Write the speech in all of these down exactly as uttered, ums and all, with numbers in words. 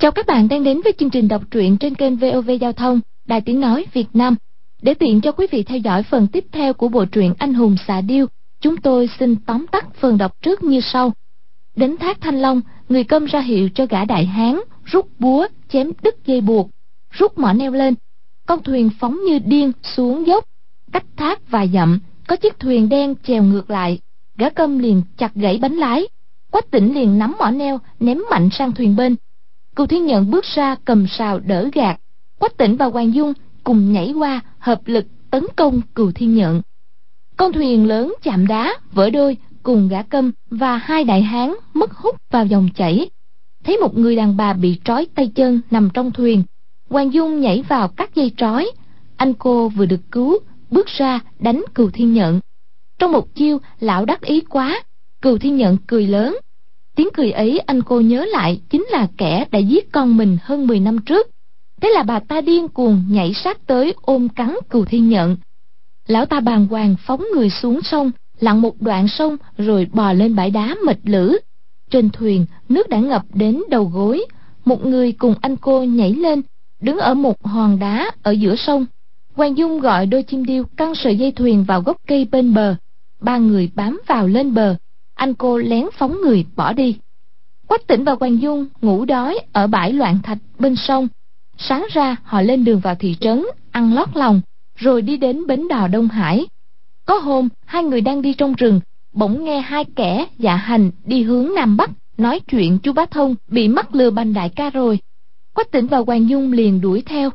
Chào các bạn đang đến với chương trình đọc truyện trên kênh vê o vê Giao thông, Đài Tiếng Nói Việt Nam. Để tiện cho quý vị theo dõi phần tiếp theo của bộ truyện Anh Hùng Xạ Điêu, chúng tôi xin tóm tắt phần đọc trước như sau. Đến thác Thanh Long, người Câm ra hiệu cho gã đại hán rút búa chém đứt dây buộc, rút mỏ neo lên. Con thuyền phóng như điên xuống dốc, cách thác vài dặm có chiếc thuyền đen chèo ngược lại. Gã Câm liền chặt gãy bánh lái, Quách Tĩnh liền nắm mỏ neo ném mạnh sang thuyền bên. Cừu Thiên Nhận bước ra cầm sào đỡ gạt, Quách Tĩnh và Hoàng Dung cùng nhảy qua hợp lực tấn công Cừu Thiên Nhận. Con thuyền lớn chạm đá vỡ đôi, cùng gã Câm và hai đại hán mất hút vào dòng chảy. Thấy một người đàn bà bị trói tay chân nằm trong thuyền, Hoàng Dung nhảy vào cắt dây trói. Anh cô vừa được cứu, bước ra đánh Cừu Thiên Nhận. Trong một chiêu, lão đắc ý quá, Cừu Thiên Nhận cười lớn. Tiếng cười ấy anh cô nhớ lại chính là kẻ đã giết con mình hơn mười năm trước. Thế là bà ta điên cuồng nhảy sát tới ôm cắn Cừu Thiên Nhận. Lão ta bàng hoàng phóng người xuống sông, lặn một đoạn sông rồi bò lên bãi đá mệt lử. Trên thuyền nước đã ngập đến đầu gối. Một người cùng anh cô nhảy lên, đứng ở một hòn đá ở giữa sông. Hoàng Dung gọi đôi chim điêu căng sợi dây thuyền vào gốc cây bên bờ. Ba người bám vào lên bờ, anh cô lén phóng người bỏ đi. Quách Tĩnh và Hoàng Dung ngủ đói ở bãi loạn thạch bên sông. Sáng ra họ lên đường vào thị trấn ăn lót lòng, rồi đi đến bến đò Đông Hải. Có hôm hai người đang đi trong rừng, bỗng nghe hai kẻ dạ hành đi hướng nam bắc nói chuyện chú Bá Thông bị mắc lừa bành đại ca rồi. Quách Tĩnh và Hoàng Dung liền đuổi theo.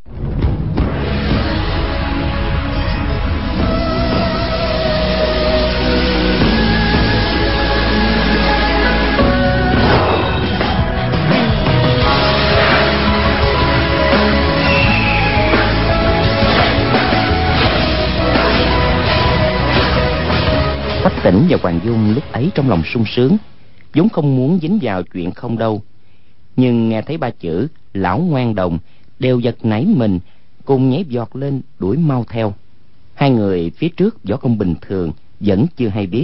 Quách Tĩnh và Hoàng Dung lúc ấy trong lòng sung sướng, vốn không muốn dính vào chuyện không đâu, nhưng nghe thấy ba chữ lão ngoan đồng đều giật nảy mình, cùng nhảy vọt lên đuổi mau theo. Hai người phía trước võ công bình thường vẫn chưa hay biết.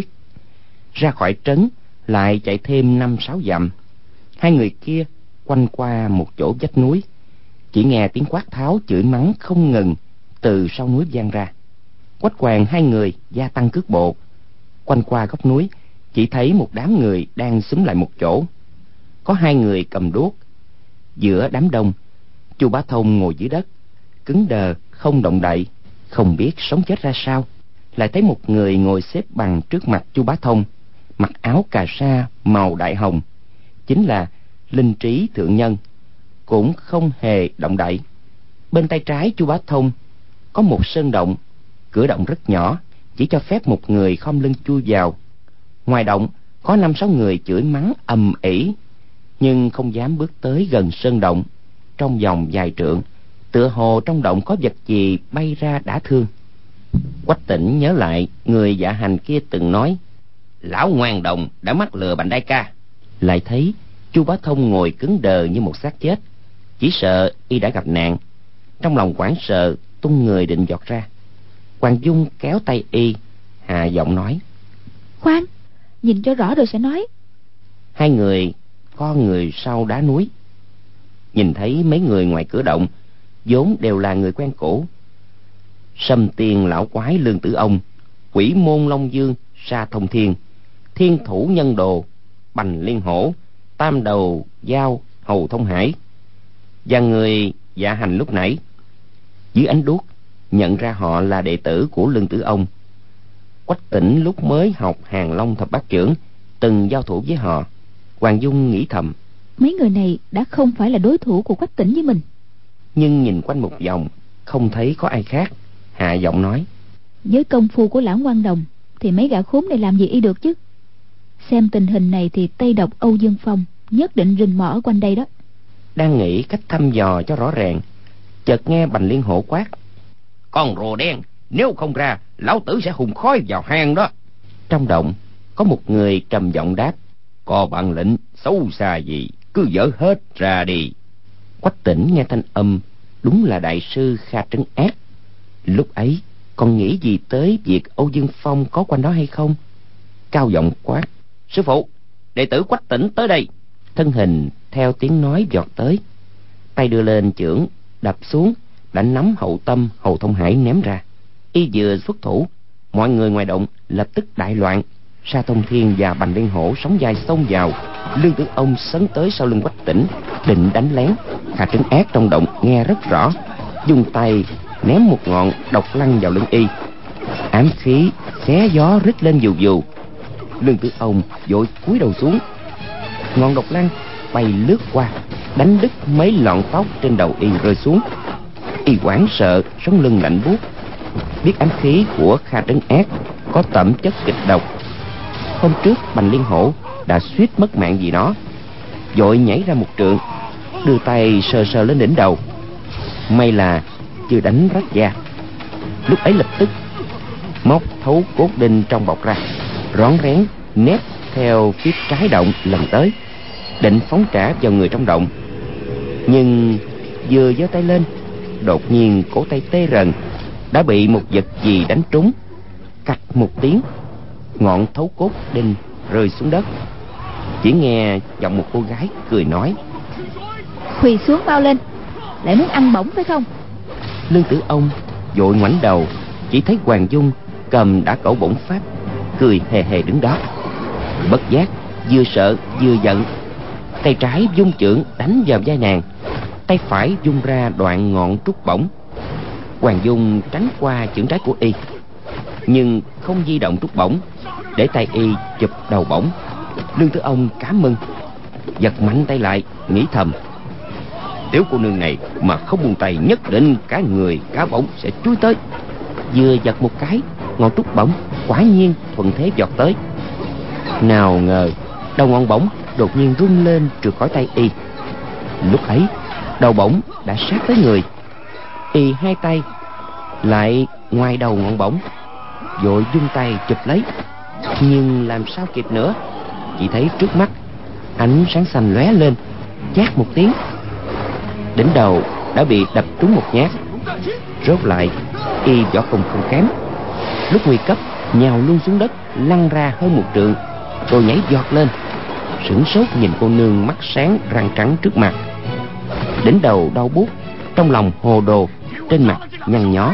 Ra khỏi trấn lại chạy thêm năm sáu dặm, hai người kia quanh qua một chỗ vách núi. Chỉ nghe tiếng quát tháo chửi mắng không ngừng từ sau núi vang ra. Quách Hoàng hai người gia tăng cước bộ. Quanh qua góc núi chỉ thấy một đám người đang xúm lại một chỗ. Có hai người cầm đuốc. Giữa đám đông, chu Bá Thông ngồi dưới đất cứng đờ không động đậy, không biết sống chết ra sao. Lại thấy một người ngồi xếp bằng trước mặt chu Bá Thông, mặc áo cà sa màu đại hồng, chính là Linh Trí thượng nhân, cũng không hề động đậy. Bên tay trái chu Bá Thông có một sơn động, cửa động rất nhỏ, chỉ cho phép một người khom lưng chui vào. Ngoài động có năm sáu người chửi mắng ầm ĩ, nhưng không dám bước tới gần sơn động. Trong vòng vài trượng, tựa hồ trong động có vật gì bay ra đả thương. Quách Tĩnh nhớ lại người dạ hành kia từng nói lão ngoan đồng đã mắc lừa bành đại ca. Lại thấy chu Bá Thông ngồi cứng đờ như một xác chết, chỉ sợ y đã gặp nạn. Trong lòng hoảng sợ tung người định vọt ra. Hoàng Dung kéo tay y, hạ giọng nói: Khoan, nhìn cho rõ rồi sẽ nói. Hai người co người sau đá núi, nhìn thấy mấy người ngoài cửa động vốn đều là người quen cũ. Sâm Tiên lão quái Lương Tử Ông, Quỷ Môn Long Dương Sa Thông Thiên, Thiên Thủ Nhân Đồ Bành Liên Hổ, Tam Đầu Dao Hầu Thông Hải, và người dạ hành lúc nãy. Dưới ánh đuốc nhận ra họ là đệ tử của Lương Tử Ông. Quách Tĩnh lúc mới học Hàng Long thập bát chưởng từng giao thủ với họ. Hoàng Dung nghĩ thầm, mấy người này đã không phải là đối thủ của Quách Tĩnh với mình. Nhưng nhìn quanh một vòng không thấy có ai khác, hạ giọng nói: với công phu của lão ngoan đồng thì mấy gã khốn này làm gì y được chứ. Xem tình hình này thì Tây Độc Âu Dương Phong nhất định rình mò ở quanh đây đó. Đang nghĩ cách thăm dò cho rõ ràng, chợt nghe Bành Liên Hổ quát: con rùa đen, nếu không ra lão tử sẽ hùng khói vào hang đó. Trong động có một người trầm giọng đáp: có bản lĩnh xấu xa gì cứ dở hết ra đi. Quách Tĩnh nghe thanh âm đúng là đại sư Kha Trấn Ác. Lúc ấy còn nghĩ gì tới việc Âu Dương Phong có quanh đó hay không. Cao giọng quát: sư phụ, đệ tử Quách Tĩnh tới đây. Thân hình theo tiếng nói vọt tới. tay đưa lên chưởng đập xuống, đã nắm Hậu Tâm, Hồ Thông Hải ném ra. Y vừa xuất thủ, mọi người ngoài động lập tức đại loạn. Sa Thông Thiên và Bành Liên Hổ sóng vai xông vào. Lương Tử Ông sấn tới sau lưng Quách Tĩnh, định đánh lén. Kha Trấn Ác trong động nghe rất rõ, dùng tay ném một ngọn độc lăng vào lưng y. Ám khí xé gió rít lên vù vù. Lương Tử Ông vội cúi đầu xuống, ngọn độc lăng bay lướt qua, đánh đứt mấy lọn tóc trên đầu y rơi xuống. Y hoảng sợ, sống lưng lạnh buốt. Biết ám khí của Kha Trấn Ác có tẩm chất kịch độc. Hôm trước Bành Liên Hổ đã suýt mất mạng vì nó, vội nhảy ra một trượng, đưa tay sờ sờ lên đỉnh đầu. May là chưa đánh rách da. Lúc ấy lập tức móc thấu cốt đinh trong bọc ra, rón rén nép theo phía trái động lần tới, định phóng trả vào người trong động. Nhưng vừa giơ tay lên, đột nhiên cổ tay tê rần, đã bị một vật gì đánh trúng. Cạch một tiếng, ngọn thấu cốt đinh rơi xuống đất. Chỉ nghe giọng một cô gái cười nói: "Quỳ xuống mau lên, lại muốn ăn bổng phải không?" Lương Tử Ông vội ngoảnh đầu, chỉ thấy Hoàng Dung cầm đả cẩu bổng pháp, cười hề hề đứng đó. Bất giác vừa sợ vừa giận, tay trái vung chưởng đánh vào vai nàng, tay phải vung ra đoạn ngọn trúc bổng. Hoàng Dung tránh qua chưởng trái của y, nhưng không di động trúc bổng, để tay y chụp đầu bổng. Lương Tử Ông cảm mừng, giật mạnh tay lại, nghĩ thầm: tiểu cô nương này mà không buông tay, nhất định cả người cả bổng sẽ chui tới. Vừa giật một cái, ngọn trúc bổng quả nhiên thuận thế giọt tới. Nào ngờ đầu ngọn bổng đột nhiên rung lên trượt khỏi tay y. Lúc ấy đầu bổng đã sát tới người. Y hai tay lại ngoài đầu ngọn bổng, vội vung tay chụp lấy, nhưng làm sao kịp nữa. Chỉ thấy trước mắt ánh sáng xanh lóe lên, chát một tiếng, đỉnh đầu đã bị đập trúng một nhát. Rốt lại y võ công không kém, lúc nguy cấp nhào luôn xuống đất, lăn ra hơn một trượng, rồi nhảy giọt lên, sửng sốt nhìn cô nương mắt sáng răng trắng trước mặt. Đỉnh đầu đau buốt, trong lòng hồ đồ, trên mặt nhăn nhó.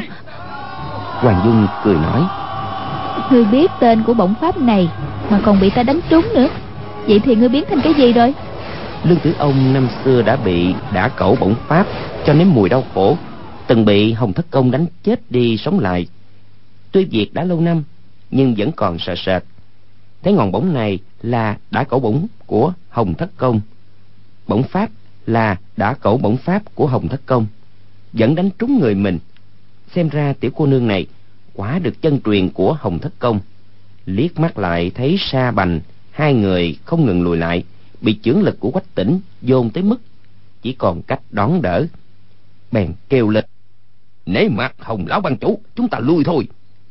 Hoàng Dung cười nói: "Ngươi biết tên của bổng pháp này mà còn bị ta đánh trúng nữa, vậy thì ngươi biến thành cái gì rồi?" Lương Tử Ông năm xưa đã bị đả cẩu bổng pháp cho nếm mùi đau khổ, từng bị Hồng Thất Công đánh chết đi sống lại. Tuy việc đã lâu năm nhưng vẫn còn sợ sệt. Thấy ngọn bổng này là đả cẩu bổng của Hồng Thất Công, bổng pháp là đả cẩu bổng pháp của Hồng Thất Công, vẫn đánh trúng người mình. Xem ra tiểu cô nương này quả được chân truyền của Hồng Thất Công. Liếc mắt lại thấy Sa Bành hai người không ngừng lùi lại, bị chưởng lực của Quách Tĩnh dồn tới mức chỉ còn cách đón đỡ. Bèn kêu lên: nể mặt Hồng lão ban chủ, chúng ta lui thôi.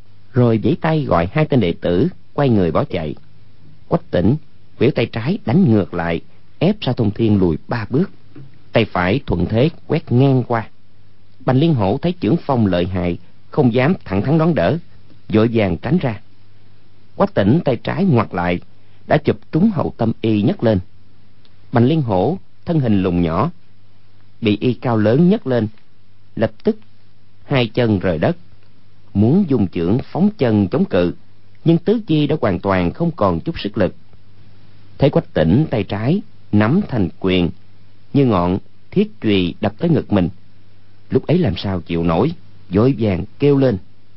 Rồi giãy tay gọi hai tên đệ tử quay người bỏ chạy. Quách Tĩnh vẫy tay trái đánh ngược lại, ép Sa Thông Thiên lùi ba bước, tay phải thuận thế quét ngang qua. Bành Liên Hổ thấy chưởng phong lợi hại, không dám thẳng thắn đón đỡ, vội vàng tránh ra. Quách Tĩnh tay trái ngoặt lại, đã chụp trúng hậu tâm y nhấc lên. Bành Liên Hổ thân hình lùn nhỏ, bị y cao lớn nhấc lên, lập tức hai chân rời đất, muốn dùng chưởng phóng chân chống cự, nhưng tứ chi đã hoàn toàn không còn chút sức lực. Thấy Quách Tĩnh tay trái nắm thành quyền, như ngọn thiết chùy đập tới ngực mình, lúc ấy làm sao chịu nổi, vội vàng kêu lên: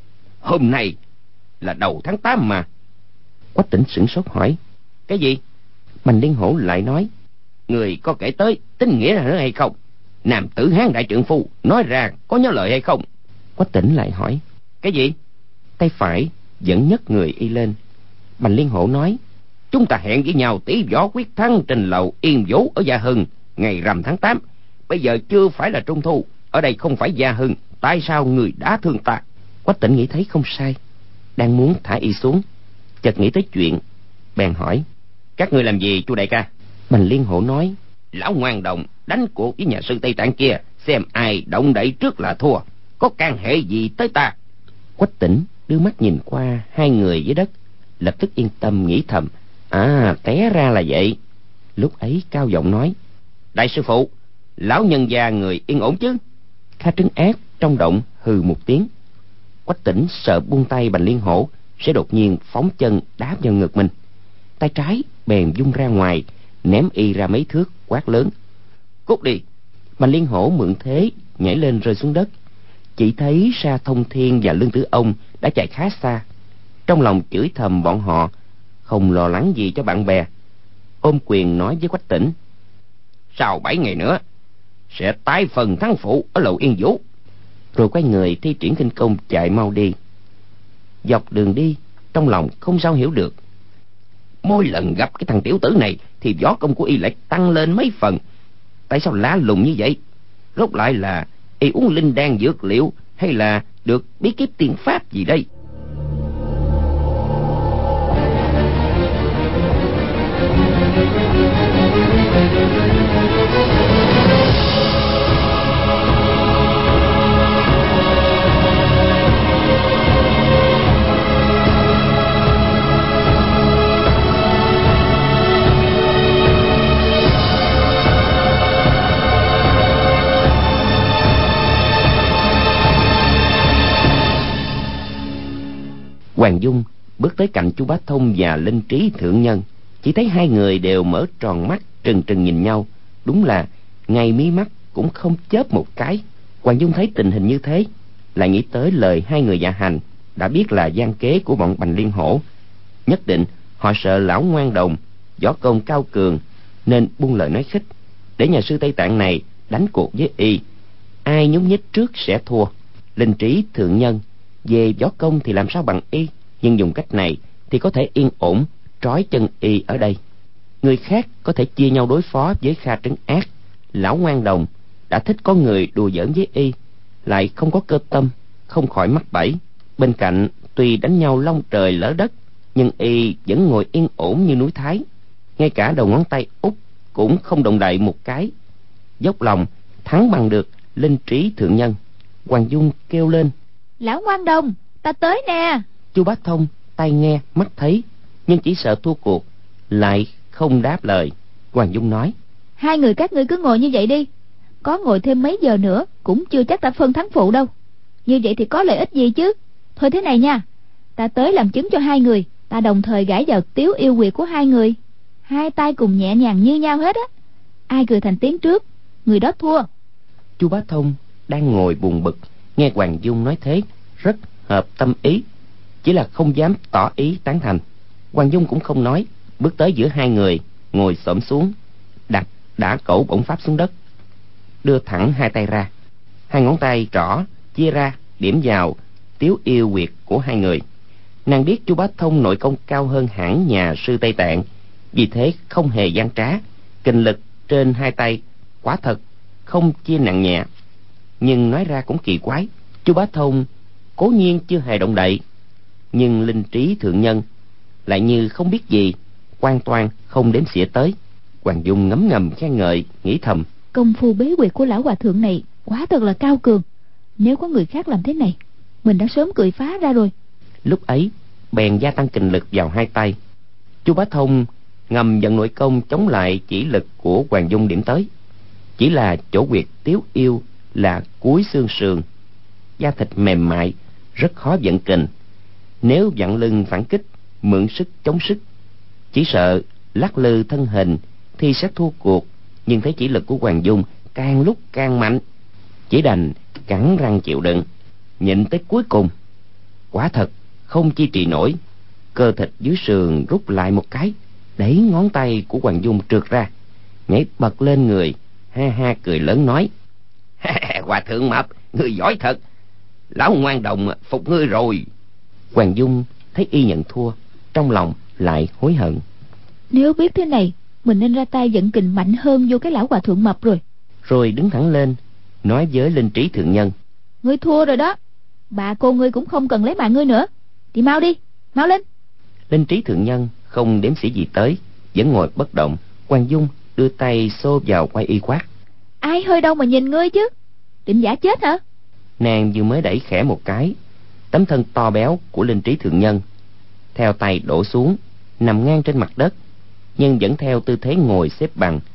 hôm nay là đầu tháng tám mà. Quách Tĩnh sửng sốt hỏi: cái gì? Bành Liên Hổ lại nói: người có kể tới tín nghĩa nữa hay không? Nam tử Hán đại trượng phu nói ra có nhớ lời hay không? Quách Tĩnh lại hỏi: cái gì? Tay phải vẫn nhấc người y lên. Bành Liên Hổ nói: chúng ta hẹn với nhau tỷ võ quyết thắng trên lầu Yên Vũ ở Gia Hưng ngày rằm tháng tám. Bây giờ chưa phải là trung thu, ở đây không phải Gia Hưng, tại sao người đã thương ta? Quách Tĩnh nghĩ thấy không sai, đang muốn thả y xuống, chợt nghĩ tới chuyện, bèn hỏi: các ngươi làm gì chu đại ca? Bành Liên Hổ nói: lão ngoan đồng đánh cuộc với nhà sư Tây Tạng kia, xem ai động đậy trước là thua, có can hệ gì tới ta? Quách Tĩnh đưa mắt nhìn qua hai người dưới đất, lập tức yên tâm nghĩ thầm: à, té ra là vậy. Lúc ấy cao giọng nói: đại sư phụ, Lão nhân gia người yên ổn chứ? Kha Trấn Ác trong động hừ một tiếng. Quách Tĩnh sợ buông tay Bành Liên Hổ sẽ đột nhiên phóng chân đá vào ngực mình, tay trái bèn vung ra ngoài, ném y ra mấy thước, quát lớn: Cút đi! Bành Liên Hổ mượn thế nhảy lên rơi xuống đất. Chỉ thấy Sa Thông Thiên và Lương Tử Ông đã chạy khá xa, trong lòng chửi thầm bọn họ không lo lắng gì cho bạn bè, ôm quyền nói với Quách Tĩnh: Sau bảy ngày nữa sẽ tái phần thắng phụ ở Lầu Yên Vũ. Rồi quay người thi triển khinh công chạy mau đi. Dọc đường đi, trong lòng không sao hiểu được, mỗi lần gặp cái thằng tiểu tử này thì võ công của y lại tăng lên mấy phần. Tại sao lạ lùng như vậy? Rốt lại là y uống linh đan dược liệu, hay là được bí kíp tiên pháp gì đây? Hoàng Dung bước tới cạnh Chu Bá Thông và Linh Trí thượng nhân, chỉ thấy hai người đều mở tròn mắt trừng trừng nhìn nhau, đúng là ngay mí mắt cũng không chớp một cái. Hoàng Dung thấy tình hình như thế, lại nghĩ tới lời hai người dạ hành, đã biết là gian kế của bọn Bành Liên Hổ. Nhất định họ sợ lão ngoan đồng võ công cao cường, nên buông lời nói khích để nhà sư Tây Tạng này đánh cuộc với y, ai nhúc nhích trước sẽ thua. Linh Trí thượng nhân về võ công thì làm sao bằng y, nhưng dùng cách này thì có thể yên ổn trói chân y ở đây. Người khác có thể chia nhau đối phó với Kha Trấn Ác, lão ngoan đồng đã thích có người đùa giỡn với y, lại không có cơ tâm, không khỏi mắc bẫy. Bên cạnh tuy đánh nhau long trời lỡ đất, nhưng y vẫn ngồi yên ổn như núi Thái, ngay cả đầu ngón tay út cũng không động đậy một cái, dốc lòng thắng bằng được Linh Trí thượng nhân. Hoàng Dung kêu lên: Lão ngoan đồng, ta tới nè. Chu Bá Thông tai nghe mắt thấy, nhưng chỉ sợ thua cuộc, lại không đáp lời. Hoàng Dung nói: Hai người các ngươi cứ ngồi như vậy đi, có ngồi thêm mấy giờ nữa cũng chưa chắc ta phân thắng phụ đâu. Như vậy thì có lợi ích gì chứ? Thôi thế này nha, ta tới làm chứng cho hai người, ta đồng thời gãi vào tiếu yêu quyệt của hai người, hai tay cùng nhẹ nhàng như nhau hết á. Ai cười thành tiếng trước, người đó thua. Chu Bá Thông đang ngồi buồn bực, nghe Hoàng Dung nói thế rất hợp tâm ý, chỉ là không dám tỏ ý tán thành. Hoàng Dung cũng không nói, bước tới giữa hai người, ngồi xổm xuống, đặt đả cẩu bổng pháp xuống đất, đưa thẳng hai tay ra, hai ngón tay trỏ chia ra điểm vào tiếu yêu quyệt của hai người. Nàng biết Chu Bá Thông nội công cao hơn hẳn nhà sư Tây Tạng, vì thế không hề gian trá, kình lực trên hai tay quả thật không chia nặng nhẹ. Nhưng nói ra cũng kỳ quái, Chu Bá Thông cố nhiên chưa hề động đậy, nhưng Linh Trí thượng nhân lại như không biết gì, hoàn toàn không đếm xỉa tới. Hoàng Dung ngấm ngầm khen ngợi, nghĩ thầm: Công phu bế quyệt của lão hòa thượng này quá thật là cao cường, nếu có người khác làm thế này, mình đã sớm cười phá ra rồi. Lúc ấy bèn gia tăng kình lực vào hai tay. Chu Bá Thông ngầm vận nội công chống lại chỉ lực của Hoàng Dung điểm tới, chỉ là chỗ huyệt tiếu yêu là cuối xương sườn, da thịt mềm mại, rất khó vận kình. Nếu vặn lưng phản kích, mượn sức chống sức, chỉ sợ lắc lư thân hình thì sẽ thua cuộc. Nhưng thấy chỉ lực của Hoàng Dung càng lúc càng mạnh, chỉ đành cắn răng chịu đựng, nhịn tới cuối cùng. Quả thật không chi trì nổi, cơ thịt dưới sườn rút lại một cái, đẩy ngón tay của Hoàng Dung trượt ra, nhảy bật lên người, ha ha cười lớn nói: Hòa thượng Mập, ngươi giỏi thật, lão ngoan đồng phục ngươi rồi. Hoàng Dung thấy y nhận thua, trong lòng lại hối hận. Nếu biết thế này, mình nên ra tay vận kình mạnh hơn vô cái lão hòa thượng Mập rồi. Rồi đứng thẳng lên, nói với Linh Trí thượng nhân: Ngươi thua rồi đó, bà cô ngươi cũng không cần lấy mạng ngươi nữa, thì mau đi, mau lên. Linh Trí thượng nhân không đếm xỉa gì tới, vẫn ngồi bất động. Hoàng Dung đưa tay xô vào quai y quát: Ai hơi đâu mà nhìn ngươi chứ, định giả chết hả? Nàng vừa mới đẩy khẽ một cái, tấm thân to béo của Linh Trí thượng nhân theo tay đổ xuống, nằm ngang trên mặt đất, nhưng vẫn theo tư thế ngồi xếp bằng,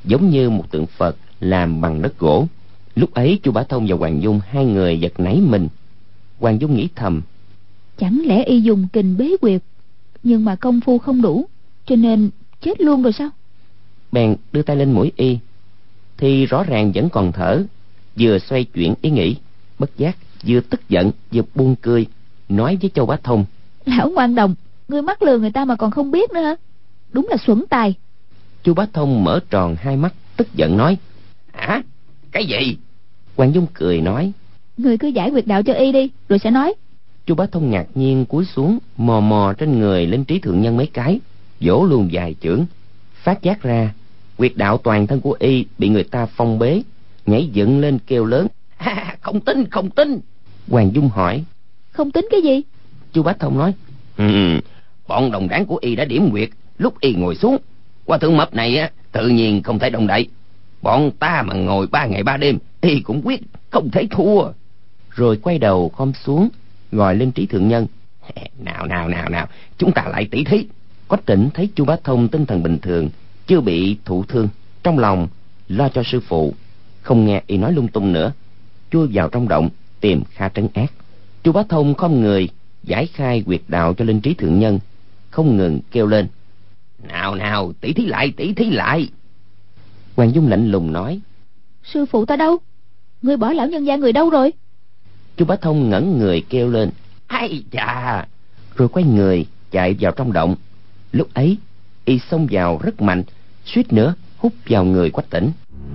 giống như một tượng Phật làm bằng đất gỗ. Lúc ấy Chu Bá Thông và Hoàng Dung hai người giật nảy mình. Hoàng Dung nghĩ thầm, chẳng lẽ y dùng kình bế quyệt, nhưng mà công phu không đủ, cho nên chết luôn rồi sao? Bèn đưa tay lên mũi y, thì rõ ràng vẫn còn thở. Vừa xoay chuyển ý nghĩ, bất giác vừa tức giận vừa buồn cười, nói với Châu Bá Thông: Lão ngoan đồng, ngươi mắc lừa người ta mà còn không biết nữa hả? Đúng là xuẩn tài. Chu Bá Thông mở tròn hai mắt, tức giận nói: Hả? Cái gì? Hoàng Dung cười nói: Ngươi cứ giải huyệt đạo cho y đi, rồi sẽ nói. Chu Bá Thông ngạc nhiên cúi xuống mò mò trên người Linh Trí Thượng Nhân mấy cái, vỗ luôn vài chưởng, phát giác ra huyệt đạo toàn thân của y bị người ta phong bế, nhảy dựng lên kêu lớn: À, không tin, không tin. Hoàng Dung hỏi: Không tính cái gì? Chu Bá Thông nói: ừ, bọn đồng đảng của y đã điểm huyệt lúc y ngồi xuống. Qua thượng mập này á, tự nhiên không thể động đậy. Bọn ta mà ngồi ba ngày ba đêm, y cũng quyết không thể thua. Rồi quay đầu khom xuống gọi Linh Trí Thượng Nhân: Nào nào nào nào, chúng ta lại tỷ thí. Quách Tĩnh thấy Chu Bá Thông tinh thần bình thường, chưa bị thụ thương, trong lòng lo cho sư phụ, không nghe y nói lung tung nữa, chui vào trong động tìm Kha Trấn Ác. Chu Bá Thông không người giải khai huyệt đạo cho Linh Trí Thượng Nhân, không ngừng kêu lên: Nào nào, tỷ thí lại, tỷ thí lại. Hoàng Dung lạnh lùng nói: Sư phụ ta đâu? Ngươi bỏ lão nhân gia người đâu rồi? Chu Bá Thông ngẩn người kêu lên: Ai chà! Rồi quay người chạy vào trong động. Lúc ấy y xông vào rất mạnh, suýt nữa hút vào người Quách Tĩnh.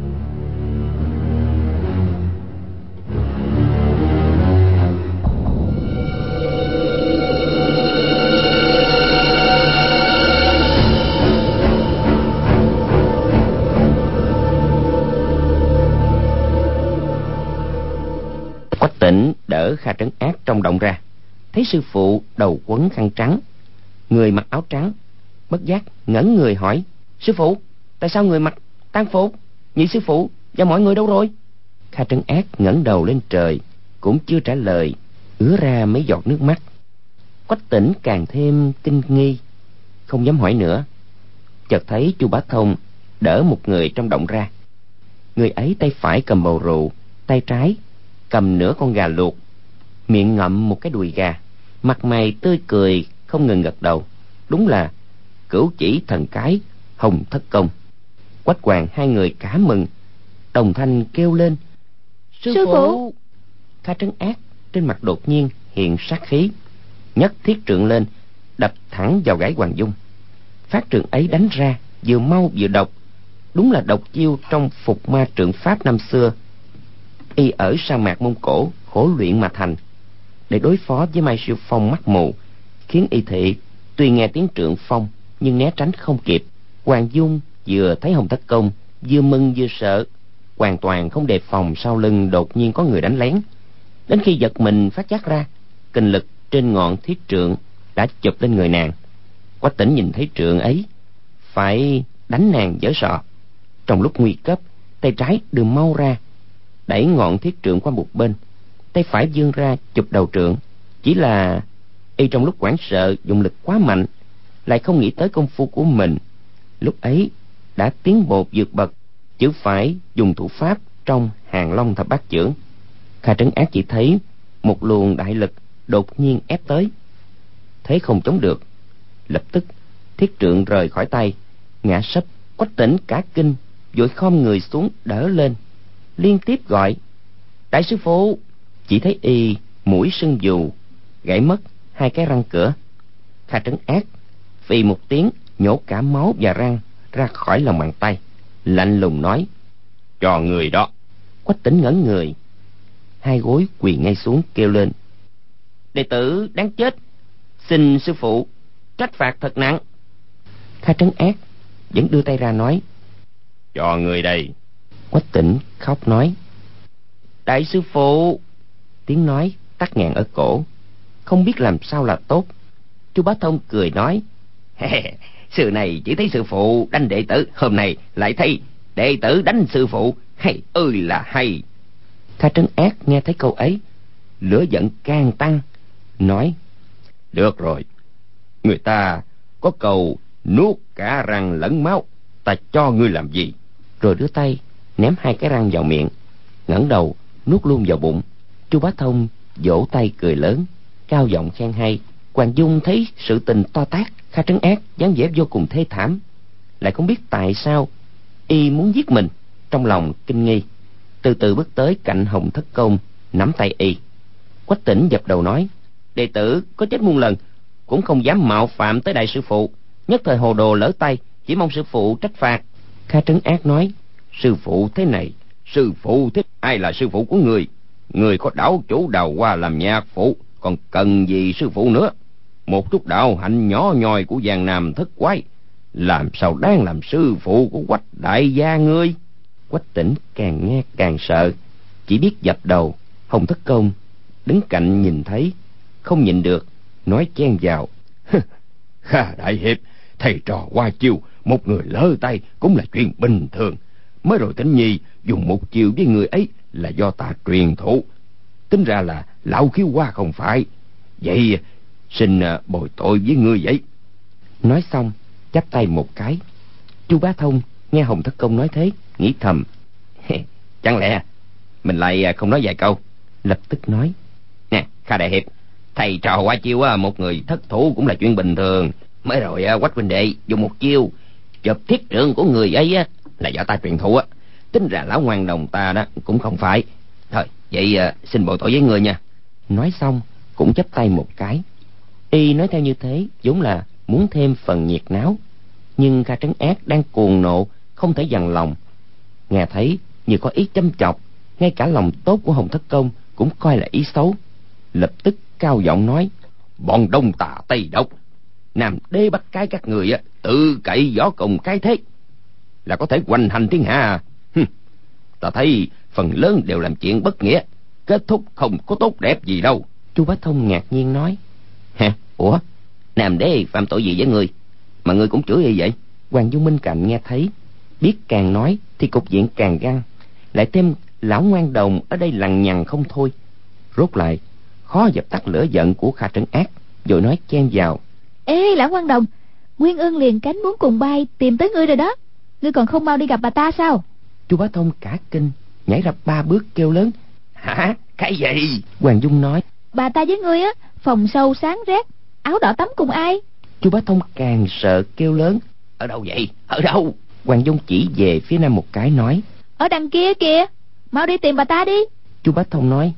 Quách Tĩnh đỡ Kha Trấn Ác trong động ra, thấy sư phụ đầu quấn khăn trắng, người mặc áo trắng, bất giác ngẩn người hỏi: Sư phụ, tại sao người mặc tang phục? Nhị sư phụ và mọi người đâu rồi? Kha Trấn Ác ngẩng đầu lên trời, cũng chưa trả lời, ứa ra mấy giọt nước mắt. Quách Tĩnh càng thêm kinh nghi, không dám hỏi nữa. Chợt thấy Chu Bá Thông đỡ một người trong động ra. Người ấy tay phải cầm bầu rượu, tay trái cầm nửa con gà luộc, miệng ngậm một cái đùi gà, mặt mày tươi cười, không ngừng gật đầu. Đúng là Cửu Chỉ Thần Cái, Hồng Thất Công. Quách Hoàng hai người cả mừng, đồng thanh kêu lên: Sư, sư phụ. phụ Kha Trấn Ác trên mặt đột nhiên hiện sát khí, nhấc thiết trượng lên đập thẳng vào gáy Hoàng Dung. Phát trượng ấy đánh ra vừa mau vừa độc, đúng là độc chiêu trong Phục Ma Trượng Pháp năm xưa, y ở sa mạc Mông Cổ khổ luyện mà thành, để đối phó với Mai Siêu Phong mắt mù, khiến y thị tuy nghe tiếng trượng phong nhưng né tránh không kịp. Hoàng Dung vừa thấy Hồng Thất Công, vừa mừng vừa sợ, hoàn toàn không đề phòng sau lưng đột nhiên có người đánh lén. Đến khi giật mình phát giác ra, kình lực trên ngọn thiết trượng đã chụp lên người nàng. Quách Tĩnh nhìn thấy trượng ấy, phải đánh nàng dở sọ. Trong lúc nguy cấp, tay trái đưa mau ra, đẩy ngọn thiết trượng qua một bên, tay phải vươn ra chụp đầu trượng. Chỉ là y trong lúc hoảng sợ dùng lực quá mạnh, lại không nghĩ tới công phu của mình lúc ấy đã tiến bộ vượt bậc, chứ phải dùng thủ pháp trong Hàng Long Thập Bát Chưởng. Kha Trấn Ác chỉ thấy một luồng đại lực đột nhiên ép tới, thấy không chống được, lập tức thiết trượng rời khỏi tay, ngã sấp. Quách Tĩnh cả kinh, vội khom người xuống đỡ lên, liên tiếp gọi: Đại sư phụ. Chỉ thấy y mũi sưng vù, gãy mất hai cái răng cửa. Kha Trấn Ác phì một tiếng nhổ cả máu và răng ra khỏi lòng bàn tay, lạnh lùng nói: Cho người đó. Quách Tĩnh ngẩn người, hai gối quỳ ngay xuống kêu lên: Đệ tử đáng chết, xin sư phụ trách phạt thật nặng. Kha Trấn Ác vẫn đưa tay ra nói: Cho người đây. Quách Tĩnh khóc nói: Đại sư phụ. Tiếng nói tắc nghẹn ở cổ, không biết làm sao là tốt. Chu Bá Thông cười nói: Sự này chỉ thấy sư phụ đánh đệ tử, hôm nay lại thấy đệ tử đánh sư phụ, hay ơi là hay. Kha Trấn Ác nghe thấy câu ấy, lửa giận càng tăng, nói: Được rồi, người ta có cầu nuốt cả răng lẫn máu, ta cho ngươi làm gì? rồi đưa tay ném hai cái răng vào miệng, ngẩng đầu nuốt luôn vào bụng. Chu Bá Thông vỗ tay cười lớn, cao giọng khen hay. Hoàng Dung thấy sự tình to tát, Kha Trấn Ác dáng vẻ vô cùng thê thảm, lại không biết tại sao y muốn giết mình, trong lòng kinh nghi, từ từ bước tới cạnh Hồng Thất Công, nắm tay y. Quách Tĩnh dập đầu nói: đệ tử có chết muôn lần cũng không dám mạo phạm tới đại sư phụ, nhất thời hồ đồ lỡ tay, chỉ mong sư phụ trách phạt. Kha Trấn Ác nói: sư phụ thế này, sư phụ thế ai là sư phụ của người? Người có đảo chủ Đào Hoa làm nhạc phụ, còn cần gì sư phụ nữa? Một chút đạo hạnh nhỏ nhoi của Giang Nam Thất Quái, làm sao đáng làm sư phụ của Quách đại gia ngươi? Quách Tĩnh càng nghe càng sợ, chỉ biết dập đầu. Hồng Thất Công đứng cạnh nhìn thấy, không nhịn được, nói chen vào: Kha đại hiệp, thầy trò qua chiêu, một người lỡ tay cũng là chuyện bình thường. Mới rồi Tĩnh Nhi dùng một chiêu với người ấy là do ta truyền thụ, tính ra là lão khiếu hoa không phải. Vậy xin bồi tội với ngươi vậy. Nói xong chắp tay một cái. Chu Bá Thông nghe Hồng Thất Công nói thế, nghĩ thầm: chẳng lẽ mình lại không nói vài câu? Lập tức nói: nè Kha đại hiệp, thầy trò qua chiêu một người thất thủ cũng là chuyện bình thường. Mới rồi Quách huynh đệ dùng một chiêu chụp thiết trượng của người ấy là do ta truyền thụ, tính ra lão ngoan đồng ta đó cũng không phải. Thôi vậy xin bồi tội với người nha. Nói xong cũng chắp tay một cái. Y nói theo như thế vốn là muốn thêm phần nhiệt náo, nhưng Kha Trấn Ác đang cuồng nộ, không thể dằn lòng. Nghe thấy như có ý châm chọc, ngay cả lòng tốt của Hồng Thất Công cũng coi là ý xấu, lập tức cao giọng nói: bọn Đông Tà Tây Độc, Nam Đế Bắc cái các người tự cậy võ công cái thế là có thể hoành hành thiên hạ. Hừm, ta thấy phần lớn đều làm chuyện bất nghĩa, kết thúc không có tốt đẹp gì đâu. Chu Bá Thông ngạc nhiên nói: hả? Ủa, Nam Đế phạm tội gì với người mà người cũng chửi y vậy? Hoàng Dung bên cạnh nghe thấy, biết càng nói thì cục diện càng găng, lại thêm lão ngoan đồng ở đây lằng nhằng không thôi, rốt lại khó dập tắt lửa giận của Kha Trấn Ác, rồi nói chen vào: ê lão ngoan đồng, Nguyên Ương liền cánh muốn cùng bay tìm tới ngươi rồi đó, ngươi còn không mau đi gặp bà ta sao? Chu Bá Thông cả kinh, nhảy ra ba bước kêu lớn: hả? Cái gì? Hoàng Dung nói: bà ta với ngươi á, phòng sâu sáng rét, áo đỏ tắm cùng ai? Chu Bá Thông càng sợ kêu lớn: ở đâu vậy? Ở đâu? Hoàng Dung chỉ về phía nam một cái nói: ở đằng kia kìa, mau đi tìm bà ta đi. Chu Bá Thông nói: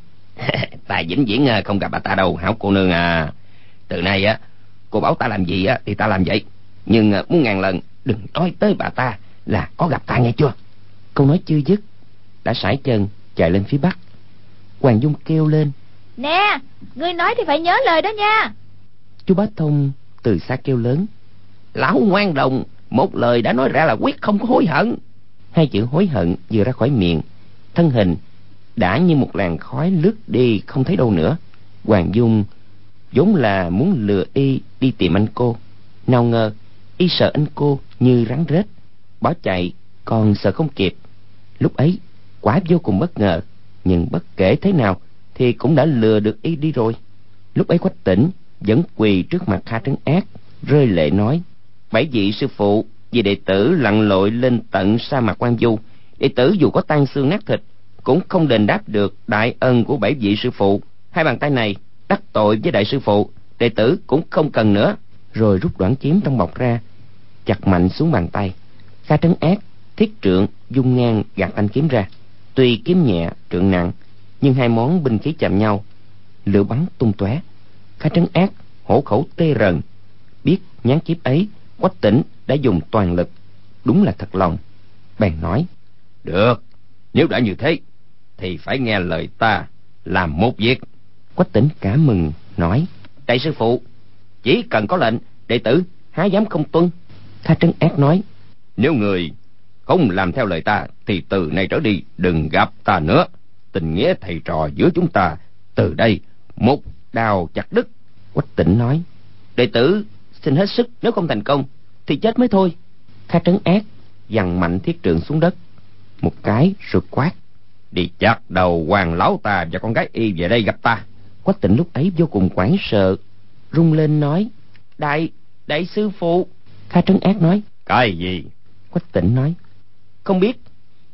ta vĩnh viễn không gặp bà ta đâu hảo cô nương à. Từ nay á, cô bảo ta làm gì á thì ta làm vậy, nhưng muốn ngàn lần đừng nói tới bà ta là có gặp ta, nghe chưa? Câu nói chưa dứt đã sải chân chạy lên phía bắc. Hoàng Dung kêu lên: nè, ngươi nói thì phải nhớ lời đó nha. Chu Bá Thông từ xa kêu lớn: lão ngoan đồng, một lời đã nói ra là quyết không có hối hận. Hai chữ hối hận vừa ra khỏi miệng, thân hình đã như một làn khói lướt đi không thấy đâu nữa. Hoàng Dung vốn là muốn lừa y đi tìm anh cô, nào ngờ y sợ anh cô như rắn rết, bỏ chạy còn sợ không kịp. Lúc ấy quả vô cùng bất ngờ, nhưng bất kể thế nào thì cũng đã lừa được y đi rồi. Lúc ấy Quách Tĩnh vẫn quỳ trước mặt Kha Trấn Ác, rơi lệ nói: bảy vị sư phụ vì đệ tử lặn lội lên tận sa mạc Quan Du, đệ tử dù có tan xương nát thịt cũng không đền đáp được đại ân của bảy vị sư phụ. Hai bàn tay này đắc tội với đại sư phụ, đệ tử cũng không cần nữa. Rồi rút đoạn kiếm trong bọc ra, chặt mạnh xuống bàn tay. Kha Trấn Ác thiết trượng dung ngang gạt thanh kiếm ra. Tuy kiếm nhẹ trượng nặng, nhưng hai món binh khí chạm nhau, lửa bắn tung tóe. Kha Trấn Ác hổ khẩu tê rần, biết nhán kiếp ấy Quách Tĩnh đã dùng toàn lực, đúng là thật lòng. Bèn nói: được, nếu đã như thế thì phải nghe lời ta làm một việc. Quách Tĩnh cả mừng nói: đại sư phụ chỉ cần có lệnh, đệ tử há dám không tuân. Kha Trấn Ác nói: nếu người không làm theo lời ta thì từ nay trở đi đừng gặp ta nữa. Tình nghĩa thầy trò giữa chúng ta từ đây một đao chặt đứt. Quách Tĩnh nói: đệ tử xin hết sức, nếu không thành công thì chết mới thôi. Kha Trấn Ác giằng mạnh thiết trượng xuống đất một cái rồi quát: đi chặt đầu hoàng lão ta và con gái y về đây gặp ta. Quách Tĩnh lúc ấy vô cùng hoảng sợ, rung lên nói: đại đại sư phụ. Kha Trấn Ác nói: cái gì? Quách Tĩnh nói: không biết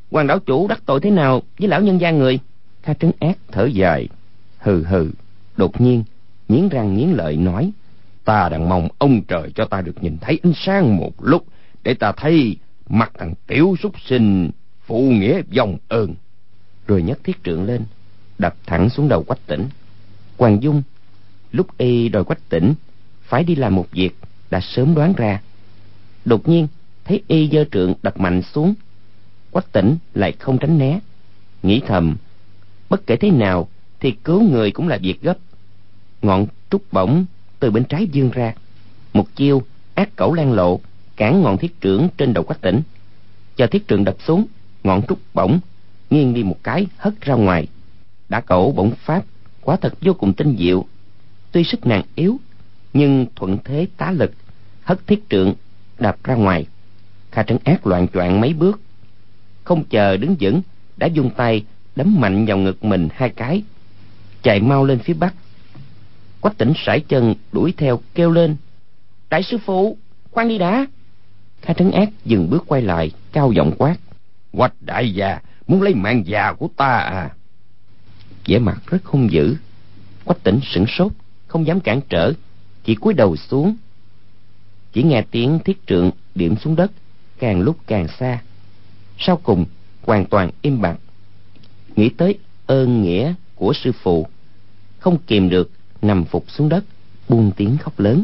Hoàng đảo chủ đắc tội thế nào với lão nhân gia người? Kha Trấn Ác thở dài, hừ hừ, đột nhiên nghiến răng nghiến lợi nói: Ta đang mong ông trời cho ta được nhìn thấy ánh sáng một lúc, để ta thấy mặt thằng tiểu súc sinh phụ nghĩa vong ơn. Rồi nhấc thiết trượng lên, đập thẳng xuống đầu Quách Tĩnh. Hoàng Dung lúc y đòi Quách Tĩnh phải đi làm một việc đã sớm đoán ra. Đột nhiên thấy y giơ trượng đập mạnh xuống, Quách Tĩnh lại không tránh né, nghĩ thầm bất kể thế nào thì cứu người cũng là việc gấp. Ngọn trúc bổng từ bên trái vươn ra, một chiêu ác cẩu lan lộ cản ngọn thiết trượng trên đầu Quách Tĩnh. Chờ thiết trượng đập xuống, ngọn trúc bổng nghiêng đi một cái hất ra ngoài. Đả cẩu bổng pháp quả thật vô cùng tinh diệu, tuy sức nàng yếu nhưng thuận thế tá lực, hất thiết trượng đạp ra ngoài. Kha Trấn Ác loạng choạng mấy bước, không chờ đứng vững đã vung tay đấm mạnh vào ngực mình hai cái, chạy mau lên phía bắc. Quách Tĩnh sải chân đuổi theo kêu lên: Đại sư phụ, khoan đi đã. Kha Trấn Ác dừng bước quay lại, cao giọng quát: Quách đại gia, muốn lấy mạng già của ta à? vẻ mặt rất hung dữ. Quách Tĩnh sửng sốt, không dám cản trở, chỉ cúi đầu xuống. Chỉ nghe tiếng thiết trượng điểm xuống đất càng lúc càng xa, sau cùng hoàn toàn im bặt. Nghĩ tới ơn nghĩa của sư phụ, không kìm được nằm phục xuống đất, buông tiếng khóc lớn.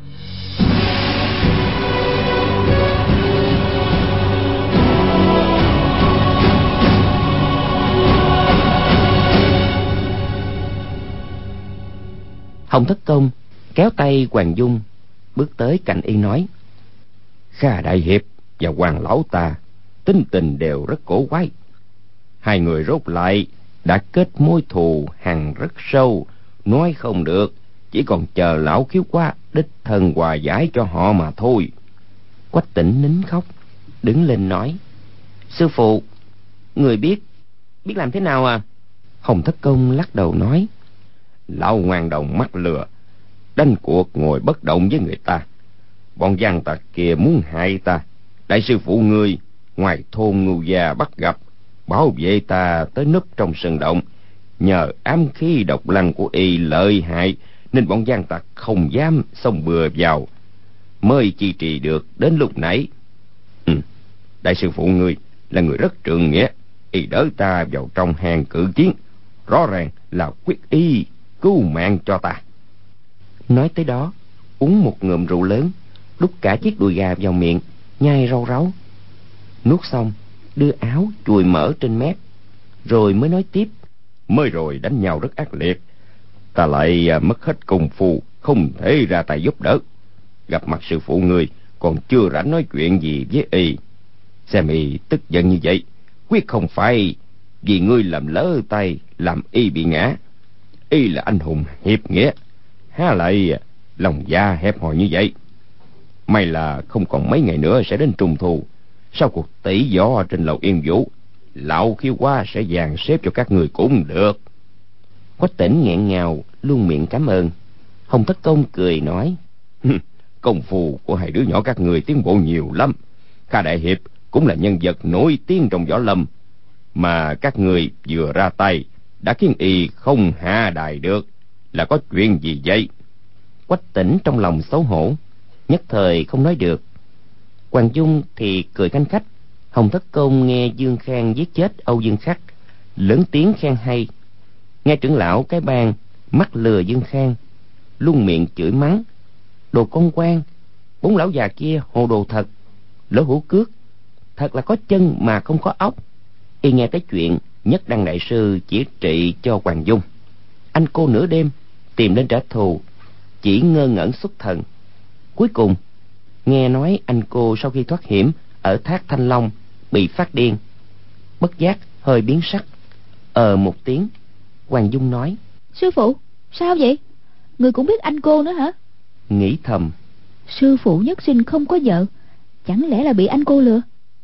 Hồng Thất Công kéo tay Hoàng Dung bước tới cạnh y nói: Kha đại hiệp và Hoàng lão ta tính tình đều rất cổ quái, hai người rốt lại đã kết mối thù hằn rất sâu, nói không được, chỉ còn chờ lão Khiếu Quá đích thân hòa giải cho họ mà thôi. Quách Tĩnh nín khóc, đứng lên nói: Sư phụ, người biết biết làm thế nào à? Hồng Thất Công lắc đầu nói: Lão ngoan đồng mắc lừa, đánh cuộc ngồi bất động với người ta. Bọn gian tặc kia muốn hại ta, đại sư phụ ngươi ngoài thôn Ngưu Gia bắt gặp, bảo vệ ta tới núp trong sân động. Nhờ ám khí độc lăng của y lợi hại nên bọn gian tặc không dám xông bừa vào, mới chi trì được đến lúc nãy. Ừ, đại sư phụ ngươi là người rất trượng nghĩa, y đỡ ta vào trong hàng cự chiến, rõ ràng là quyết y cứu mạng cho ta. Nói tới đó, uống một ngụm rượu lớn, đút cả chiếc đùi gà vào miệng, nhai rau ráu. Nuốt xong, đưa áo chùi mỡ trên mép, rồi mới nói tiếp: Mới rồi đánh nhau rất ác liệt, ta lại mất hết công phu, không thể ra tay giúp đỡ. Gặp mặt sư phụ ngươi còn chưa rảnh nói chuyện gì với y. Xem y tức giận như vậy, quyết không phải vì ngươi làm lỡ tay làm y bị ngã. Y là anh hùng hiệp nghĩa, há lại lòng dạ hẹp hòi như vậy. May là không còn mấy ngày nữa sẽ đến trung thu, sau cuộc tỷ võ trên lầu Yên Vũ, lão Khiếu Quá sẽ dàn xếp cho các người cũng được. Quách Tĩnh nghẹn ngào luôn miệng cảm ơn. Hồng Thất Công cười nói: Công phu của hai đứa nhỏ các người tiến bộ nhiều lắm. Kha đại hiệp cũng là nhân vật nổi tiếng trong võ lâm, mà các người vừa ra tay đã khiến y không hạ đài được, là có chuyện gì vậy? Quách Tĩnh trong lòng xấu hổ, nhất thời không nói được. Hoàng Dung thì cười khanh khách. Hồng Thất Công nghe Dương Khang giết chết Âu Dương Khắc, lớn tiếng khen hay. Nghe trưởng lão cái bang mắc lừa Dương Khang, luôn miệng chửi mắng: Đồ con quan, bốn lão già kia hồ đồ thật, lỗ hữu cước, thật là có chân mà không có óc. Y nghe tới chuyện Nhất Đăng đại sư chỉ trị cho Hoàng Dung, anh cô nửa đêm tìm đến trả thù, chỉ ngơ ngẩn xuất thần. Cuối cùng nghe nói anh cô sau khi thoát hiểm ở thác Thanh Long bị phát điên, bất giác hơi biến sắc. Ờ một tiếng, Hoàng Dung nói: Sư phụ, sao vậy? Người cũng biết anh cô nữa hả? Nghĩ thầm: Sư phụ nhất sinh không có vợ, chẳng lẽ là bị anh cô lừa?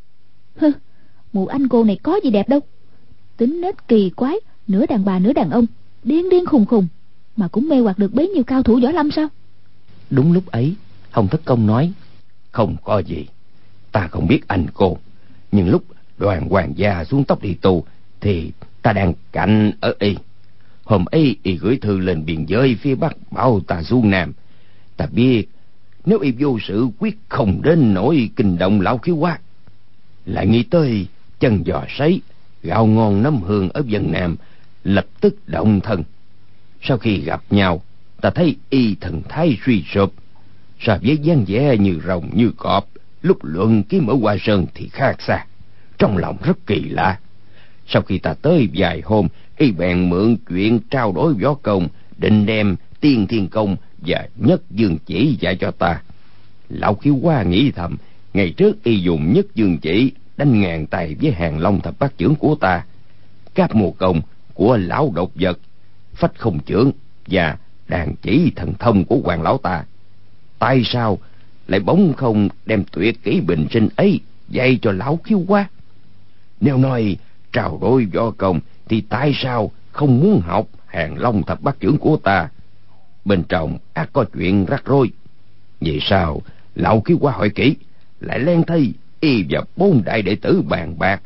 Hừ, mụ anh cô này có gì đẹp đâu, tính nết kỳ quái, nửa đàn bà nửa đàn ông, điên điên khùng khùng, mà cũng mê hoặc được bấy nhiêu cao thủ võ lâm sao? Đúng lúc ấy, Hồng Thất Công nói: Không có gì, ta không biết anh cô, nhưng lúc Đoàn hoàng gia xuống tóc đi tù thì ta đang cạnh ở y. Hôm ấy y gửi thư lên biên giới phía bắc bảo ta xuống nam. Ta biết nếu y vô sự quyết không đến nỗi kinh động lão khiếu quá. Lại nghĩ tới chân giò sấy, gạo ngon nấm hương ở Vân Nam, lập tức động thân. Sau khi gặp nhau, ta thấy y thần thái suy sụp, so với dáng vẻ như rồng như cọp lúc luận kiếm ở Hoa Sơn thì khác xa. Trong lòng rất kỳ lạ. Sau khi ta tới vài hôm, y bèn mượn chuyện trao đổi võ công, định đem Tiên Thiên Công và Nhất Dương Chỉ dạy cho ta. Lão Khiếu Hoa nghĩ thầm, ngày trước y dùng Nhất Dương Chỉ đánh ngàn tay với Hàng Long Thập Bát Chưởng của ta, các mùa công của lão độc vật, Phách Không Chưởng và Đàn Chỉ Thần Thông của hoàng lão ta. Tại sao lại bỗng không đem tuyệt kỹ bình sinh ấy dạy cho lão Khiếu Hoa? Nếu nói trao đổi võ công thì tại sao không muốn học Hàng Long Thập Bát Chưởng của ta? Bên trong ắt có chuyện rắc rối. Vì sao lão Khiếu Hoa hỏi kỹ, lại len thấy y và bốn đại đệ tử bàn bạc,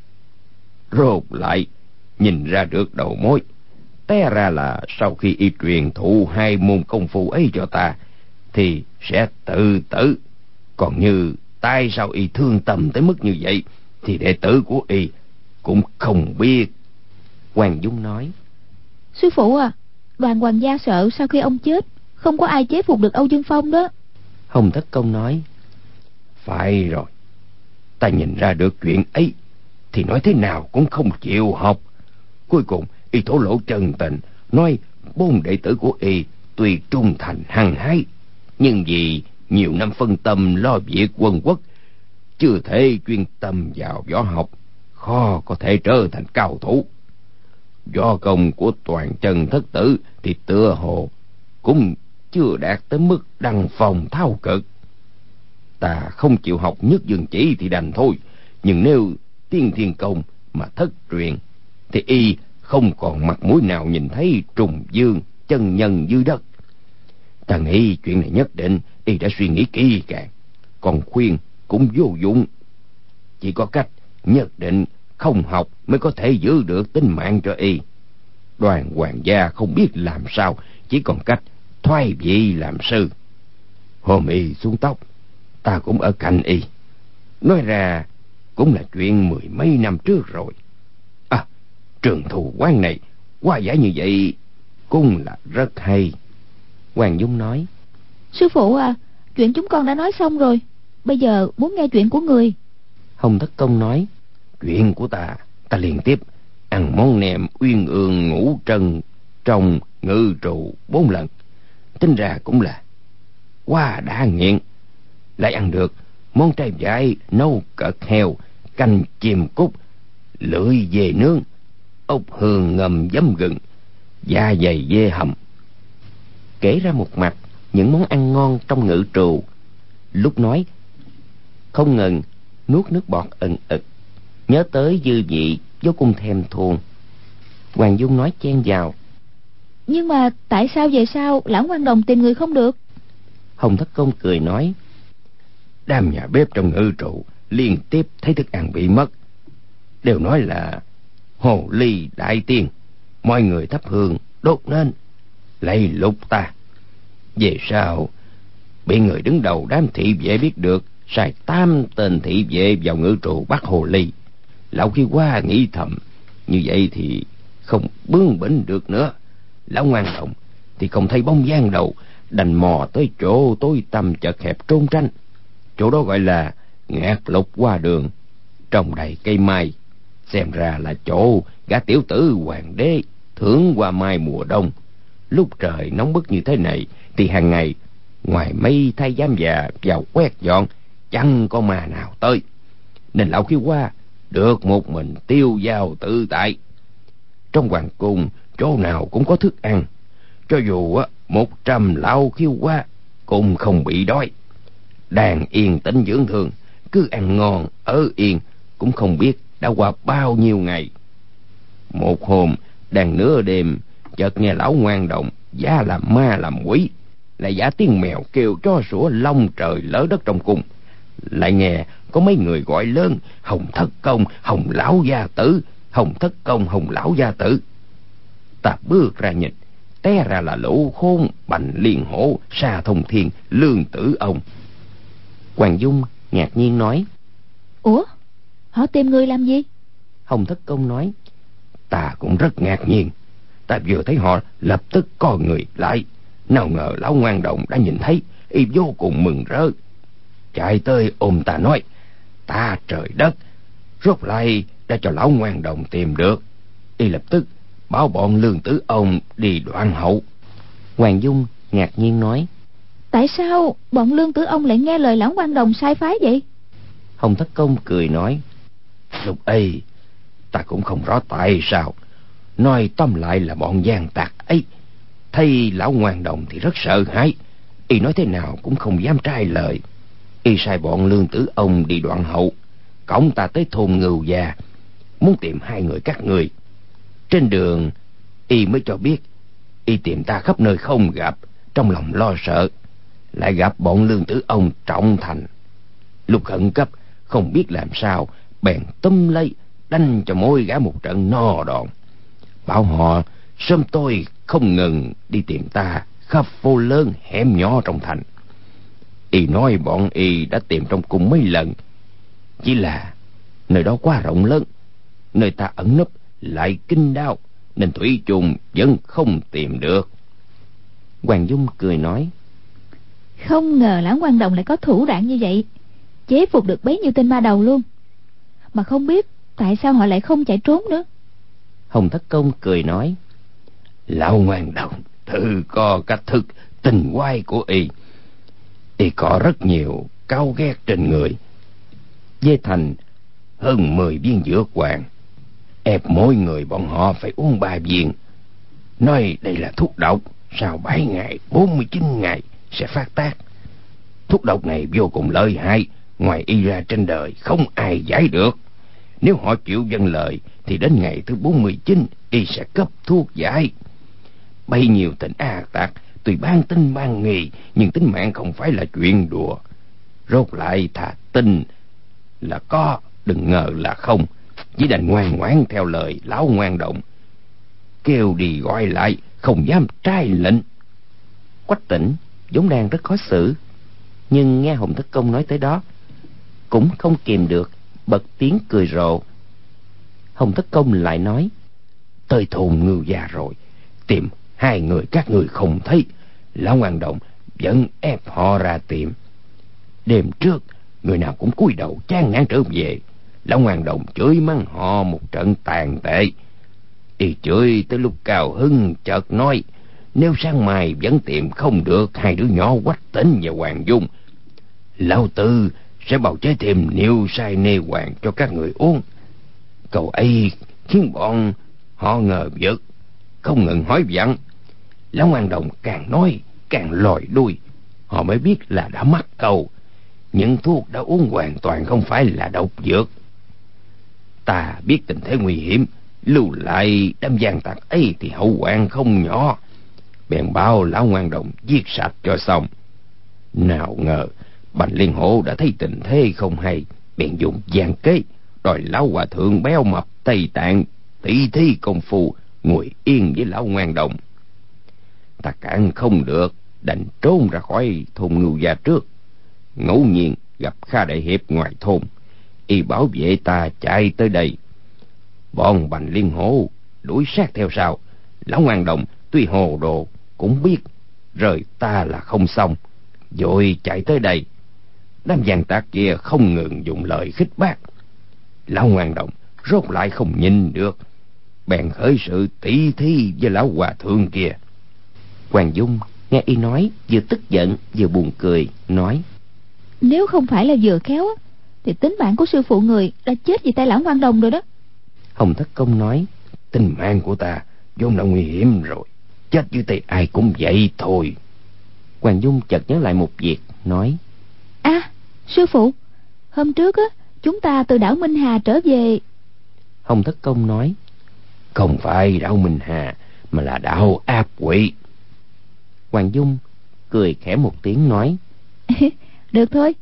rốt lại nhìn ra được đầu mối. Té ra là sau khi y truyền thụ hai môn công phu ấy cho ta thì sẽ tự tử. Còn như tại sao y thương tâm tới mức như vậy thì đệ tử của y cũng không biết. Hoàng Dung nói: Sư phụ à, Đoàn hoàng gia sợ sau khi ông chết không có ai chế phục được Âu Dương Phong đó. Hồng Thất Công nói: Phải rồi, ta nhìn ra được chuyện ấy thì nói thế nào cũng không chịu học. Cuối cùng y thổ lộ chân tình, nói bốn đệ tử của y tuy trung thành hăng hái, nhưng vì nhiều năm phân tâm lo việc quân quốc, chưa thể chuyên tâm vào võ học, khó có thể trở thành cao thủ. Võ công của Toàn Chân thất tử thì tựa hồ cũng chưa đạt tới mức đăng phong thao cực. Ta không chịu học Nhất Dương Chỉ thì đành thôi, nhưng nếu Tiên Thiên Công mà thất truyền thì y không còn mặt mũi nào nhìn thấy trùng dương chân nhân dưới đất. Ta nghĩ chuyện này nhất định y đã suy nghĩ kỹ càng, còn khuyên cũng vô dụng. Chỉ có cách nhất định không học mới có thể giữ được tính mạng cho y. Đoàn hoàng gia không biết làm sao, chỉ còn cách thoái vị làm sư. Hôm y xuống tóc, ta cũng ở cạnh y. Nói ra cũng là chuyện mười mấy năm trước rồi. À, trường thù quán này qua giải như vậy cũng là rất hay. Hoàng Dung nói: Sư phụ à, chuyện chúng con đã nói xong rồi, bây giờ muốn nghe chuyện của người. Hồng Thất Công nói: Chuyện của ta, ta liên tiếp ăn món nem uyên ương ngũ trân trong ngự trụ bốn lần, tính ra cũng là quá đã nghiện. Lại ăn được món trai vải nấu cợt heo, canh chim cút, lưỡi dê nướng, ốc hương ngầm giấm gừng, da dày dê hầm. Kể ra một mặt những món ăn ngon trong ngự trù, lúc nói không ngừng nuốt nước bọt ẩn ực, nhớ tới dư vị vô cùng thèm thuồng. Hoàng Dung nói chen vào: Nhưng mà tại sao về sau lão Quan Đồng tìm người không được? Hồng Thất Công cười nói: Đám nhà bếp trong ngự trụ liên tiếp thấy thức ăn bị mất, đều nói là hồ ly đại tiên, mọi người thắp hương đốt nên lấy lục ta. Về sau bị người đứng đầu đám thị vệ biết được, sai tám tên thị vệ vào ngự trụ bắt hồ ly. Lão Khiếu Hoa nghĩ thầm, như vậy thì không bướng bỉnh được nữa. Lão Ngoan Đồng thì không thấy bóng dáng đâu, đành mò tới chỗ tối tăm chật hẹp trốn tránh. Chỗ đó gọi là ngạt lục qua đường, trồng đầy cây mai. Xem ra là chỗ gã tiểu tử hoàng đế thưởng hoa mai mùa đông. Lúc trời nóng bức như thế này thì hàng ngày ngoài mấy thái giám già vào quét dọn, chẳng có ma nào tới, nên lão Khiếu Hoa được một mình tiêu dao tự tại. Trong hoàng cung chỗ nào cũng có thức ăn, cho dù á một trăm lão Khiếu Hoa cũng không bị đói. Đang yên tĩnh dưỡng thương, cứ ăn ngon ở yên, cũng không biết đã qua bao nhiêu ngày. Một hôm đang nửa đêm, chợt nghe lão Ngoan Đồng giả làm ma làm quỷ, lại giả tiếng mèo kêu cho sủa long trời lỡ đất trong cung, Lại nghe có mấy người gọi lớn: Hồng Thất Công, Hồng Lão Gia Tử, Hồng Thất Công, Hồng Lão Gia Tử. Ta bước ra nhìn, té ra là Lỗ Khôn, Bành Liên Hổ, Sa Thông Thiên, Lương Tử Ông. Hoàng Dung ngạc nhiên nói: Ủa, họ tìm người làm gì? Hồng Thất Công nói: Ta cũng rất ngạc nhiên. Ta vừa thấy họ lập tức co người lại, nào ngờ Lão Ngoan Đồng đã nhìn thấy, y vô cùng mừng rỡ, chạy tới ôm ta nói: Ta trời đất, rốt lại đã cho Lão Ngoan Đồng tìm được. Y lập tức bảo bọn Lương Tử Ông đi đoạn hậu. Hoàng Dung ngạc nhiên nói: Tại sao bọn Lương Tử Ông lại nghe lời Lão Ngoan Đồng sai phái vậy? Hồng Thất Công cười nói: Lúc ấy ta cũng không rõ tại sao. Nói tóm lại là bọn gian tặc ấy thấy Lão Ngoan Đồng thì rất sợ hãi, y nói thế nào cũng không dám trái lời. Y sai bọn Lương Tử Ông đi đoạn hậu, cõng ta tới thôn Ngưu Gia, muốn tìm hai người các người. Trên đường y mới cho biết y tìm ta khắp nơi không gặp, trong lòng lo sợ, lại gặp bọn Lương Tử Ông trọng thành. Lúc khẩn cấp không biết làm sao, bèn túm lấy đánh cho mỗi gã một trận no đòn, bảo họ sớm tôi không ngừng đi tìm ta khắp phố lớn hẻm nhỏ trong thành. Y nói bọn y đã tìm trong cùng mấy lần, chỉ là nơi đó quá rộng lớn, nơi ta ẩn núp lại kín đáo, nên thủy chung vẫn không tìm được. Hoàng Dung cười nói: Không ngờ Lão Ngoan Đồng lại có thủ đoạn như vậy, chế phục được bấy nhiêu tên ma đầu luôn. Mà không biết tại sao họ lại không chạy trốn nữa. Hồng Thất Công cười nói: Lão Ngoan Đồng tự có cách thức tình quái của y. Y có rất nhiều cáu ghét trên người. Với thành hơn mười viên dược hoàng, ép mỗi người bọn họ phải uống ba viên, nói đây là thuốc độc, sau bảy ngày, bốn mươi chín ngày sẽ phát tác. Thuốc độc này vô cùng lợi hại, ngoài y ra trên đời không ai giải được. Nếu họ chịu dâng lời thì đến ngày thứ bốn mươi chín y sẽ cấp thuốc giải. Bấy nhiêu tên a tặc tuy ban tin ban nghi, nhưng tính mạng không phải là chuyện đùa. Rốt lại thà tin là có, đừng ngờ là không. Chỉ đành ngoan ngoãn theo lời Lão Ngoan Đồng, kêu đi gọi lại, không dám trái lệnh. Quách Tỉnh vốn đang rất khó xử, nhưng nghe Hồng Thất Công nói tới đó cũng không kìm được, bật tiếng cười rộ. Hồng Thất Công lại nói: Tới thôn Ngưu Gia rồi, tìm hai người các người không thấy, Lão Ngoan Đồng vẫn ép họ ra tìm. Đêm trước người nào cũng cúi đầu chán ngán trở về. Lão Ngoan Đồng chửi mắng họ một trận tàn tệ. Y chửi tới lúc cao hứng, chợt nói: Nếu sáng mai vẫn tìm không được hai đứa nhỏ Quách Tỉnh và Hoàng Dung, Lão Tư sẽ bào chế thêm niêu sai nê hoàng cho các người uống. Câu ấy khiến bọn họ ngờ vực, không ngừng hỏi vặn. Lão Ngoan Đồng càng nói càng lòi đuôi, họ mới biết là đã mắc câu. Những thuốc đã uống hoàn toàn không phải là độc dược. Ta biết tình thế nguy hiểm, lưu lại đám gian tặc ấy thì hậu hoạn không nhỏ, bèn bảo Lão Ngoan Đồng giết sạch cho xong. Nào ngờ Bành Liên Hổ đã thấy tình thế không hay, bèn dùng gian kế đòi Lão Hòa Thượng béo mập Tây Tạng tỷ thí công phu, ngồi yên với Lão Ngoan Đồng. Ta cản không được, đành trốn ra khỏi thôn Ngưu Gia trước. Ngẫu nhiên gặp Kha Đại Hiệp ngoài thôn, y bảo vệ ta chạy tới đây. Bọn Bành Liên Hổ đuổi sát theo sau. Lão Ngoan Đồng tuy hồ đồ cũng biết rời ta là không xong, vội chạy tới đây. Đám gian tặc kia không ngừng dùng lời khích bác. Lão Ngoan Đồng rốt lại không nhìn được, bèn khởi sự tỷ thí với Lão Hòa Thượng kia. Hoàng Dung nghe y nói vừa tức giận vừa buồn cười, nói: Nếu không phải là vừa khéo thì tính mạng của sư phụ người đã chết vì tay Lão Ngoan Đồng rồi đó. Hồng Thất Công nói: Tính mạng của ta vốn đã nguy hiểm rồi, chết dưới tay ai cũng vậy thôi. Hoàng Dung chợt nhớ lại một việc, nói: À, sư phụ, hôm trước á chúng ta từ đảo Minh Hà trở về. Hồng Thất Công nói: Không phải đảo Minh Hà, mà là đảo Áp Quỷ. Hoàng Dung cười khẽ một tiếng nói: Được thôi,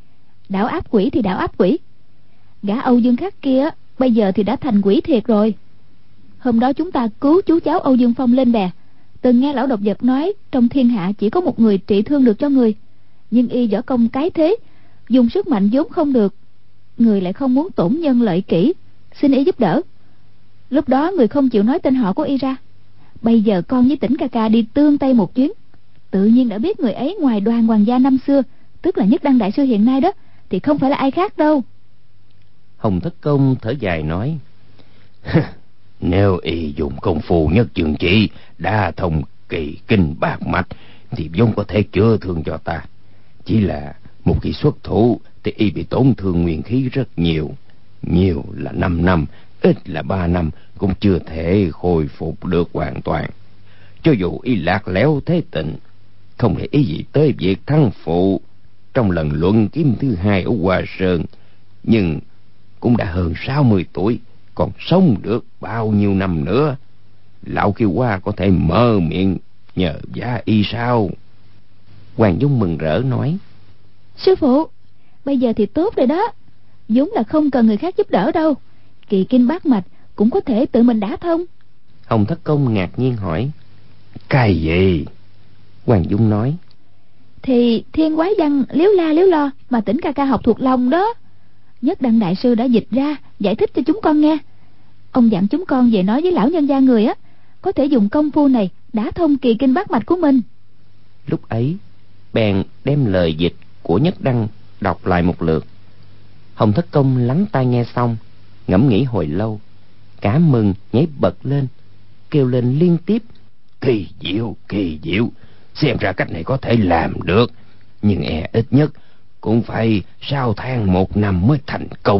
Đảo áp quỷ thì đảo áp quỷ. Gã Âu Dương Khắc kia bây giờ thì đã thành quỷ thiệt rồi. Hôm đó chúng ta cứu chú cháu Âu Dương Phong lên bè, từng nghe lão độc vật nói trong thiên hạ chỉ có một người trị thương được cho người, nhưng y võ công cái thế, dùng sức mạnh vốn không được, người lại không muốn tổn nhân lợi kỷ, xin y giúp đỡ. Lúc đó người không chịu nói tên họ của y ra. Bây giờ con với Tỉnh ca ca đi tương Tây một chuyến, tự nhiên đã biết người ấy ngoài Đoàn hoàng gia năm xưa, tức là Nhất Đăng đại sư hiện nay đó, thì không phải là ai khác đâu. Hồng Thất Công thở dài nói: Nếu y dùng công phu nhất trường chỉ, đa thông kỳ kinh bát mạch, thì vốn có thể chữa thương cho ta. Chỉ là một khi xuất thủ thì y bị tổn thương nguyên khí rất nhiều. Nhiều là năm năm, ít là ba năm cũng chưa thể khôi phục được hoàn toàn. Cho dù y lạc léo thế tình, không để ý gì tới việc thắng phụ trong lần luận kiếm thứ hai ở Hoa Sơn, nhưng cũng đã hơn sáu mươi tuổi, còn sống được bao nhiêu năm nữa? Lão Kiêu Hoa có thể mở miệng nhờ vả y sao? Hoàng Dung mừng rỡ nói: Sư phụ, bây giờ thì tốt rồi đó, vốn là không cần người khác giúp đỡ đâu, kỳ kinh bát mạch cũng có thể tự mình đả thông. Hồng Thất Công ngạc nhiên hỏi: Cái gì? Hoàng Dung nói: Thì thiên quái văn liếu la liếu lo mà Tỉnh ca ca học thuộc lòng đó. Nhất Đăng đại sư đã dịch ra giải thích cho chúng con nghe. Ông dặn chúng con về nói với lão nhân gia người á, có thể dùng công phu này đả thông kỳ kinh bát mạch của mình. Lúc ấy bèn đem lời dịch của Nhất Đăng đọc lại một lượt. Hồng Thất Công lắng tai nghe xong, ngẫm nghĩ hồi lâu, cả mừng nhảy bật lên, kêu lên liên tiếp: Kỳ diệu, kỳ diệu, xem ra cách này có thể làm được, nhưng e ít nhất cũng phải sau tháng một năm mới thành công.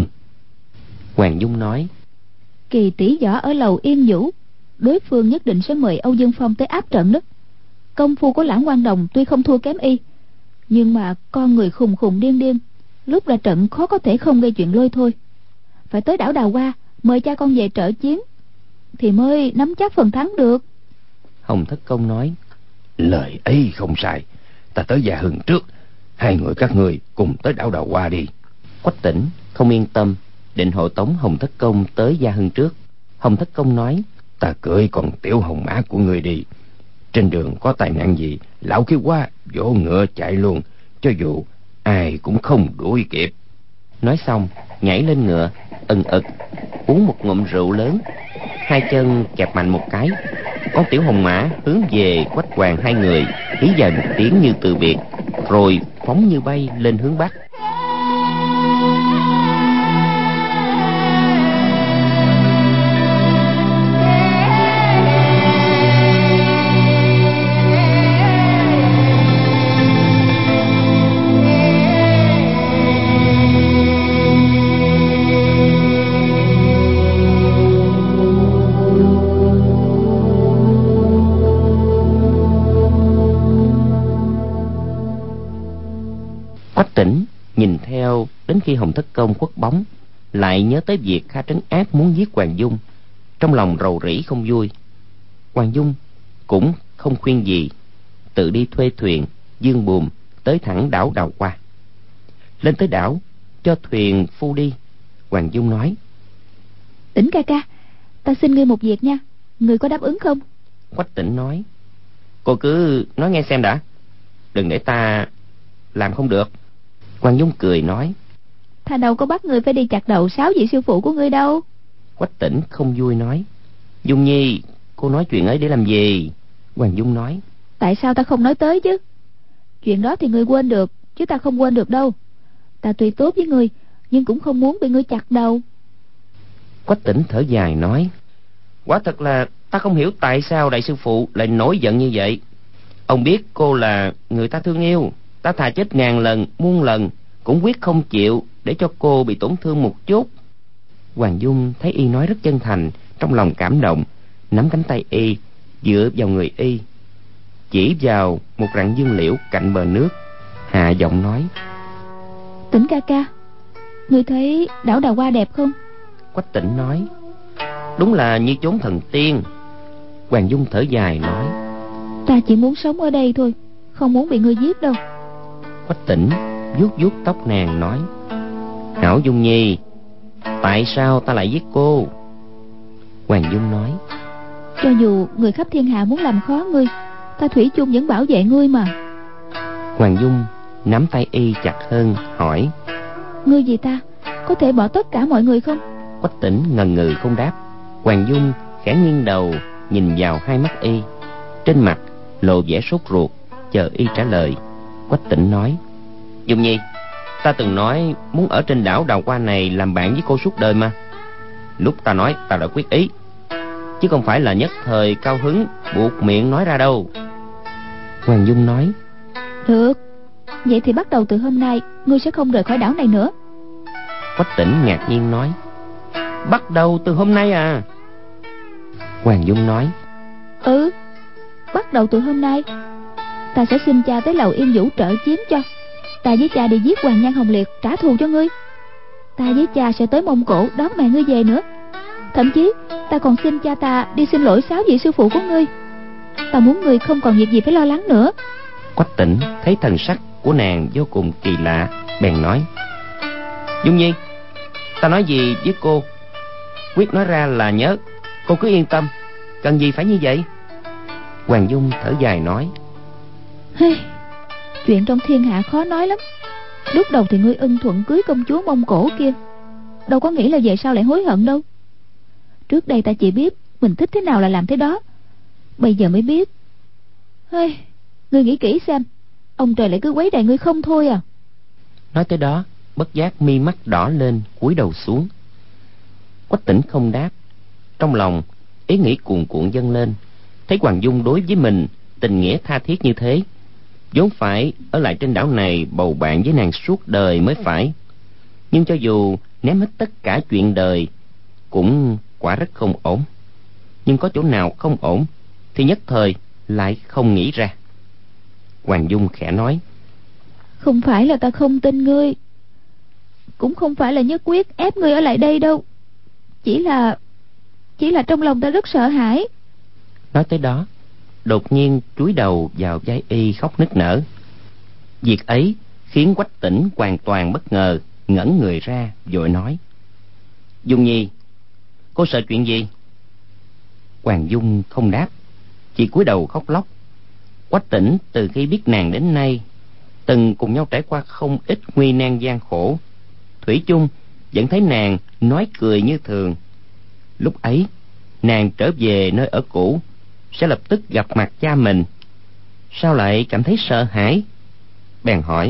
Hoàng Dung nói: Kỳ tỷ võ ở lầu Yên Vũ, đối phương nhất định sẽ mời Âu Dương Phong tới áp trận đó. Công phu của Lãng Quang Đồng tuy không thua kém y, nhưng mà con người khùng khùng điên điên, lúc ra trận khó có thể không gây chuyện lôi thôi. Phải tới đảo Đào Hoa mời cha con về trợ chiến thì mới nắm chắc phần thắng được. Hồng Thất Công nói: Lời ấy không sai, ta tới Gia Hưng trước, hai người các người cùng tới đảo Đào Hoa đi. Quách Tỉnh không yên tâm, định hộ tống Hồng Thất Công tới Gia Hưng trước. Hồng Thất Công nói: Ta cưỡi con tiểu hồng mã của người đi, trên đường có tai nạn gì, lão Kiêu Hoa vỗ ngựa chạy luôn, cho dù ai cũng không đuổi kịp. Nói xong nhảy lên ngựa, ừng ực uống một ngụm rượu lớn, hai chân kẹp mạnh một cái, con tiểu hồng mã hướng về Quách Hoàng hai người, hí dài một tiếng như từ biệt, rồi phóng như bay lên hướng bắc. Quách Tỉnh nhìn theo đến khi Hồng Thất Công khuất bóng, lại nhớ tới việc Kha Trấn Ác muốn giết Hoàng Dung, trong lòng rầu rĩ không vui. Hoàng Dung cũng không khuyên gì, tự đi thuê thuyền dương buồm tới thẳng đảo Đào Hoa. Lên tới đảo cho thuyền phu đi, Hoàng Dung nói: Tỉnh ca ca, ta xin ngươi một việc nha, ngươi có đáp ứng không? Quách Tỉnh nói: Cô cứ nói nghe xem đã, đừng để ta làm không được. Hoàng Dung cười nói: Ta đâu có bắt ngươi phải đi chặt đầu sáu vị sư phụ của ngươi đâu. Quách Tỉnh không vui nói: Dung Nhi, cô nói chuyện ấy để làm gì? Hoàng Dung nói: Tại sao ta không nói tới chứ? Chuyện đó thì ngươi quên được, chứ ta không quên được đâu. Ta tuy tốt với ngươi, nhưng cũng không muốn bị ngươi chặt đầu. Quách Tỉnh thở dài nói: Quả thật là ta không hiểu tại sao đại sư phụ lại nổi giận như vậy. Ông biết cô là người ta thương yêu, ta thà chết ngàn lần muôn lần cũng quyết không chịu để cho cô bị tổn thương một chút. Hoàng Dung thấy y nói rất chân thành, trong lòng cảm động, nắm cánh tay y, dựa vào người y, chỉ vào một rặng dương liễu cạnh bờ nước, hạ giọng nói: Tỉnh ca ca, ngươi thấy đảo Đào Hoa đẹp không? Quách Tỉnh nói: Đúng là như chốn thần tiên. Hoàng Dung thở dài nói: Ta chỉ muốn sống ở đây thôi, không muốn bị ngươi giết đâu. Quách Tỉnh vuốt vuốt tóc nàng nói: Hảo Dung Nhi, tại sao ta lại giết cô? Hoàng Dung nói: Cho dù người khắp thiên hạ muốn làm khó ngươi, ta thủy chung vẫn bảo vệ ngươi mà. Hoàng Dung nắm tay y chặt hơn, hỏi: Ngươi vì ta có thể bỏ tất cả mọi người không? Quách Tĩnh ngần ngừ không đáp. Hoàng Dung khẽ nghiêng đầu nhìn vào hai mắt y, trên mặt lộ vẻ sốt ruột, chờ y trả lời. Quách Tĩnh nói: Dung Nhi, ta từng nói muốn ở trên đảo đào hoa này làm bạn với cô suốt đời mà. Lúc ta nói ta đã quyết ý, chứ không phải là nhất thời cao hứng buộc miệng nói ra đâu. Hoàng Dung nói: Được, vậy thì bắt đầu từ hôm nay ngươi sẽ không rời khỏi đảo này nữa. Quách Tĩnh ngạc nhiên nói: Bắt đầu từ hôm nay à? Hoàng Dung nói: Ừ, bắt đầu từ hôm nay. Ta sẽ xin cha tới Lầu Yên Vũ trợ chiến cho. Ta với cha đi giết Hoàng Nhan Hồng Liệt trả thù cho ngươi. Ta với cha sẽ tới Mông Cổ đón mẹ ngươi về nữa. Thậm chí ta còn xin cha ta đi xin lỗi sáu vị sư phụ của ngươi. Ta muốn ngươi không còn việc gì phải lo lắng nữa. Quách Tĩnh thấy thần sắc của nàng vô cùng kỳ lạ, bèn nói: Dung Nhi, ta nói gì với cô, quyết nói ra là nhớ. Cô cứ yên tâm, cần gì phải như vậy? Hoàng Dung thở dài nói: Hey, chuyện trong thiên hạ khó nói lắm. Lúc đầu thì ngươi ưng thuận cưới công chúa Mông Cổ kia, đâu có nghĩ là về sau lại hối hận đâu. Trước đây ta chỉ biết mình thích thế nào là làm thế đó, bây giờ mới biết. Hey, ngươi nghĩ kỹ xem, ông trời lại cứ quấy rầy ngươi không thôi à. Nói tới đó, bất giác mi mắt đỏ lên, cúi đầu xuống. Quách Tĩnh không đáp. Trong lòng ý nghĩ cuồn cuộn dâng lên. Thấy Hoàng Dung đối với mình tình nghĩa tha thiết như thế, vốn phải ở lại trên đảo này bầu bạn với nàng suốt đời mới phải. Nhưng cho dù ném hết tất cả chuyện đời, cũng quả rất không ổn. Nhưng có chỗ nào không ổn thì nhất thời lại không nghĩ ra. Hoàng Dung khẽ nói: Không phải là ta không tin ngươi, cũng không phải là nhất quyết ép ngươi ở lại đây đâu. Chỉ là Chỉ là trong lòng ta rất sợ hãi. Nói tới đó, đột nhiên cúi đầu vào vai y khóc nức nở. Việc ấy khiến Quách Tĩnh hoàn toàn bất ngờ, ngẩn người ra vội nói: Dung Nhi, cô sợ chuyện gì? Hoàng Dung không đáp, chỉ cúi đầu khóc lóc. Quách Tĩnh từ khi biết nàng đến nay, từng cùng nhau trải qua không ít nguy nan gian khổ, thủy chung vẫn thấy nàng nói cười như thường. Lúc ấy nàng trở về nơi ở cũ, sẽ lập tức gặp mặt cha mình, sao lại cảm thấy sợ hãi? Bèn hỏi: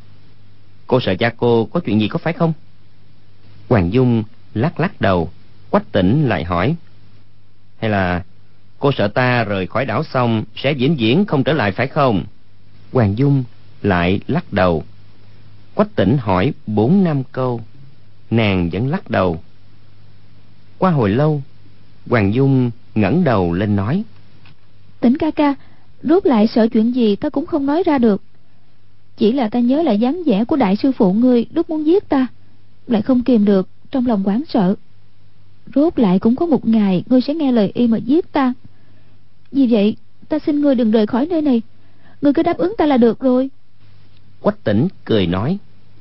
Cô sợ cha cô có chuyện gì có phải không? Hoàng Dung lắc lắc đầu. Quách Tĩnh lại hỏi: Hay là cô sợ ta rời khỏi đảo xong sẽ vĩnh viễn không trở lại phải không? Hoàng Dung lại lắc đầu. Quách Tĩnh hỏi bốn năm câu, nàng vẫn lắc đầu. Qua hồi lâu, Hoàng Dung ngẩng đầu lên nói: Tĩnh ca ca, rốt lại sợ chuyện gì ta cũng không nói ra được. Chỉ là ta nhớ lại dáng vẻ của đại sư phụ ngươi lúc muốn giết ta, lại không kìm được trong lòng hoảng sợ. Rốt lại cũng có một ngày ngươi sẽ nghe lời y mà giết ta. Vì vậy ta xin ngươi đừng rời khỏi nơi này, ngươi cứ đáp ứng ta là được rồi. Quách Tĩnh cười nói: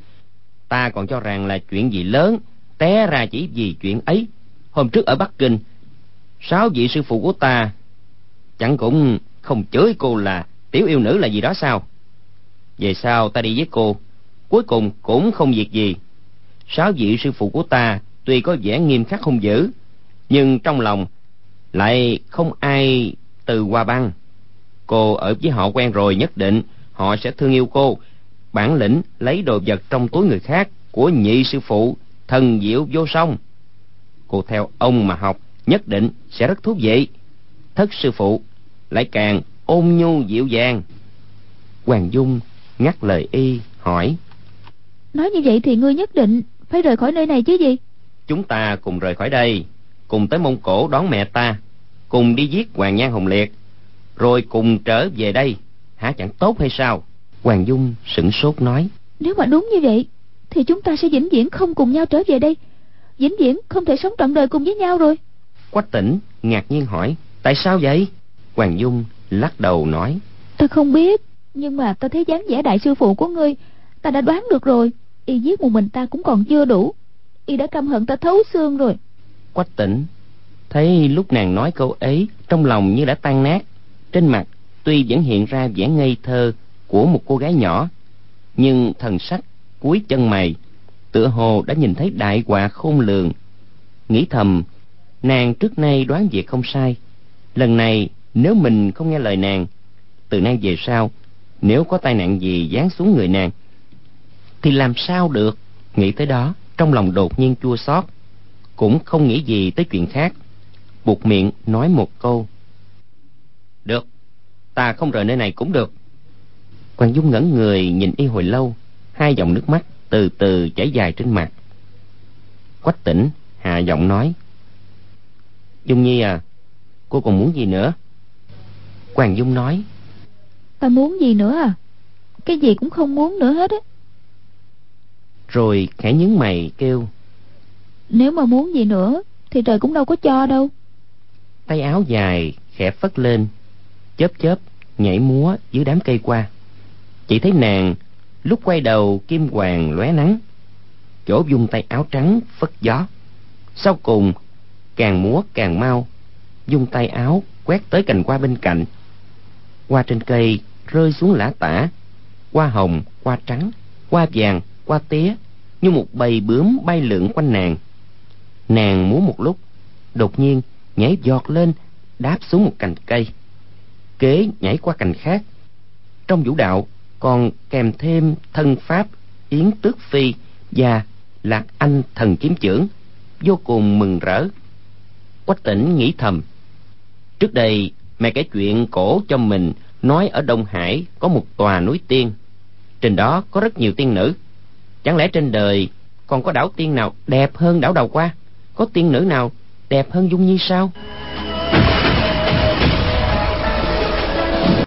Ta còn cho rằng là chuyện gì lớn, té ra chỉ vì chuyện ấy. Hôm trước ở Bắc Kinh, sáu vị sư phụ của ta chẳng cũng không chửi cô là tiểu yêu nữ là gì đó sao? Về sau ta đi với cô, cuối cùng cũng không việc gì. Sáu vị sư phụ của ta tuy có vẻ nghiêm khắc hung dữ, nhưng trong lòng lại không ai từ hoa băng. Cô ở với họ quen rồi, nhất định họ sẽ thương yêu cô. Bản lĩnh lấy đồ vật trong túi người khác của nhị sư phụ thần diệu vô song. Cô theo ông mà học, nhất định sẽ rất thú vị. Thất sư phụ lại càng ôn nhu dịu dàng. Hoàng Dung ngắt lời y hỏi: Nói như vậy thì ngươi nhất định phải rời khỏi nơi này chứ gì? Chúng ta cùng rời khỏi đây, cùng tới Mông Cổ đón mẹ ta, cùng đi giết Hoàng Nhan Hồng Liệt, rồi cùng trở về đây, hả chẳng tốt hay sao? Hoàng Dung sửng sốt nói: Nếu mà đúng như vậy thì chúng ta sẽ vĩnh viễn không cùng nhau trở về đây, vĩnh viễn không thể sống trọn đời cùng với nhau rồi. Quách Tĩnh ngạc nhiên hỏi: Tại sao vậy? Hoàng Dung lắc đầu nói: Ta không biết, nhưng mà ta thấy dáng vẻ đại sư phụ của ngươi, ta đã đoán được rồi. Y giết một mình ta cũng còn chưa đủ, Y đã căm hận ta thấu xương rồi. Quách Tỉnh thấy lúc nàng nói câu ấy, trong lòng như đã tan nát. Trên mặt tuy vẫn hiện ra vẻ ngây thơ của một cô gái nhỏ, nhưng thần sắc cuối chân mày tựa hồ đã nhìn thấy đại họa khôn lường. Nghĩ thầm, nàng trước nay đoán việc không sai. Lần này nếu mình không nghe lời nàng, từ nay về sau nếu có tai nạn gì giáng xuống người nàng thì làm sao được. Nghĩ tới đó, trong lòng đột nhiên chua xót, cũng không nghĩ gì tới chuyện khác, buột miệng nói một câu: được, ta không rời nơi này cũng được. Hoàng Dung ngẩn người nhìn y hồi lâu, hai dòng nước mắt từ từ chảy dài trên mặt. Quách Tỉnh hạ giọng nói: Dung Nhi à, cô còn muốn gì nữa? Hoàng Dung nói: Ta muốn gì nữa à? Cái gì cũng không muốn nữa hết á. Rồi khẽ nhướng mày kêu: Nếu mà muốn gì nữa thì trời cũng đâu có cho đâu. Tay áo dài khẽ phất lên, chớp chớp nhảy múa dưới đám cây qua. Chỉ thấy nàng lúc quay đầu kim hoàng lóe nắng, chỗ vung tay áo trắng phất gió. Sau cùng càng múa càng mau, vung tay áo quét tới cành hoa bên cạnh. Hoa trên cây rơi xuống lả tả, hoa hồng, hoa trắng, hoa vàng, hoa tía, như một bầy bướm bay lượn quanh nàng. Nàng múa một lúc, đột nhiên nhảy giọt lên, đáp xuống một cành cây, kế nhảy qua cành khác. Trong vũ đạo còn kèm thêm thân pháp Yến Tước Phi và Lạc Anh thần kiếm chưởng, vô cùng mừng rỡ. Quách Tỉnh nghĩ thầm, trước đây mẹ kể chuyện cổ cho mình, nói ở Đông Hải có một tòa núi tiên, trên đó có rất nhiều tiên nữ. Chẳng lẽ trên đời còn có đảo tiên nào đẹp hơn đảo Đầu Qua? Có tiên nữ nào đẹp hơn Dung Nhi sao?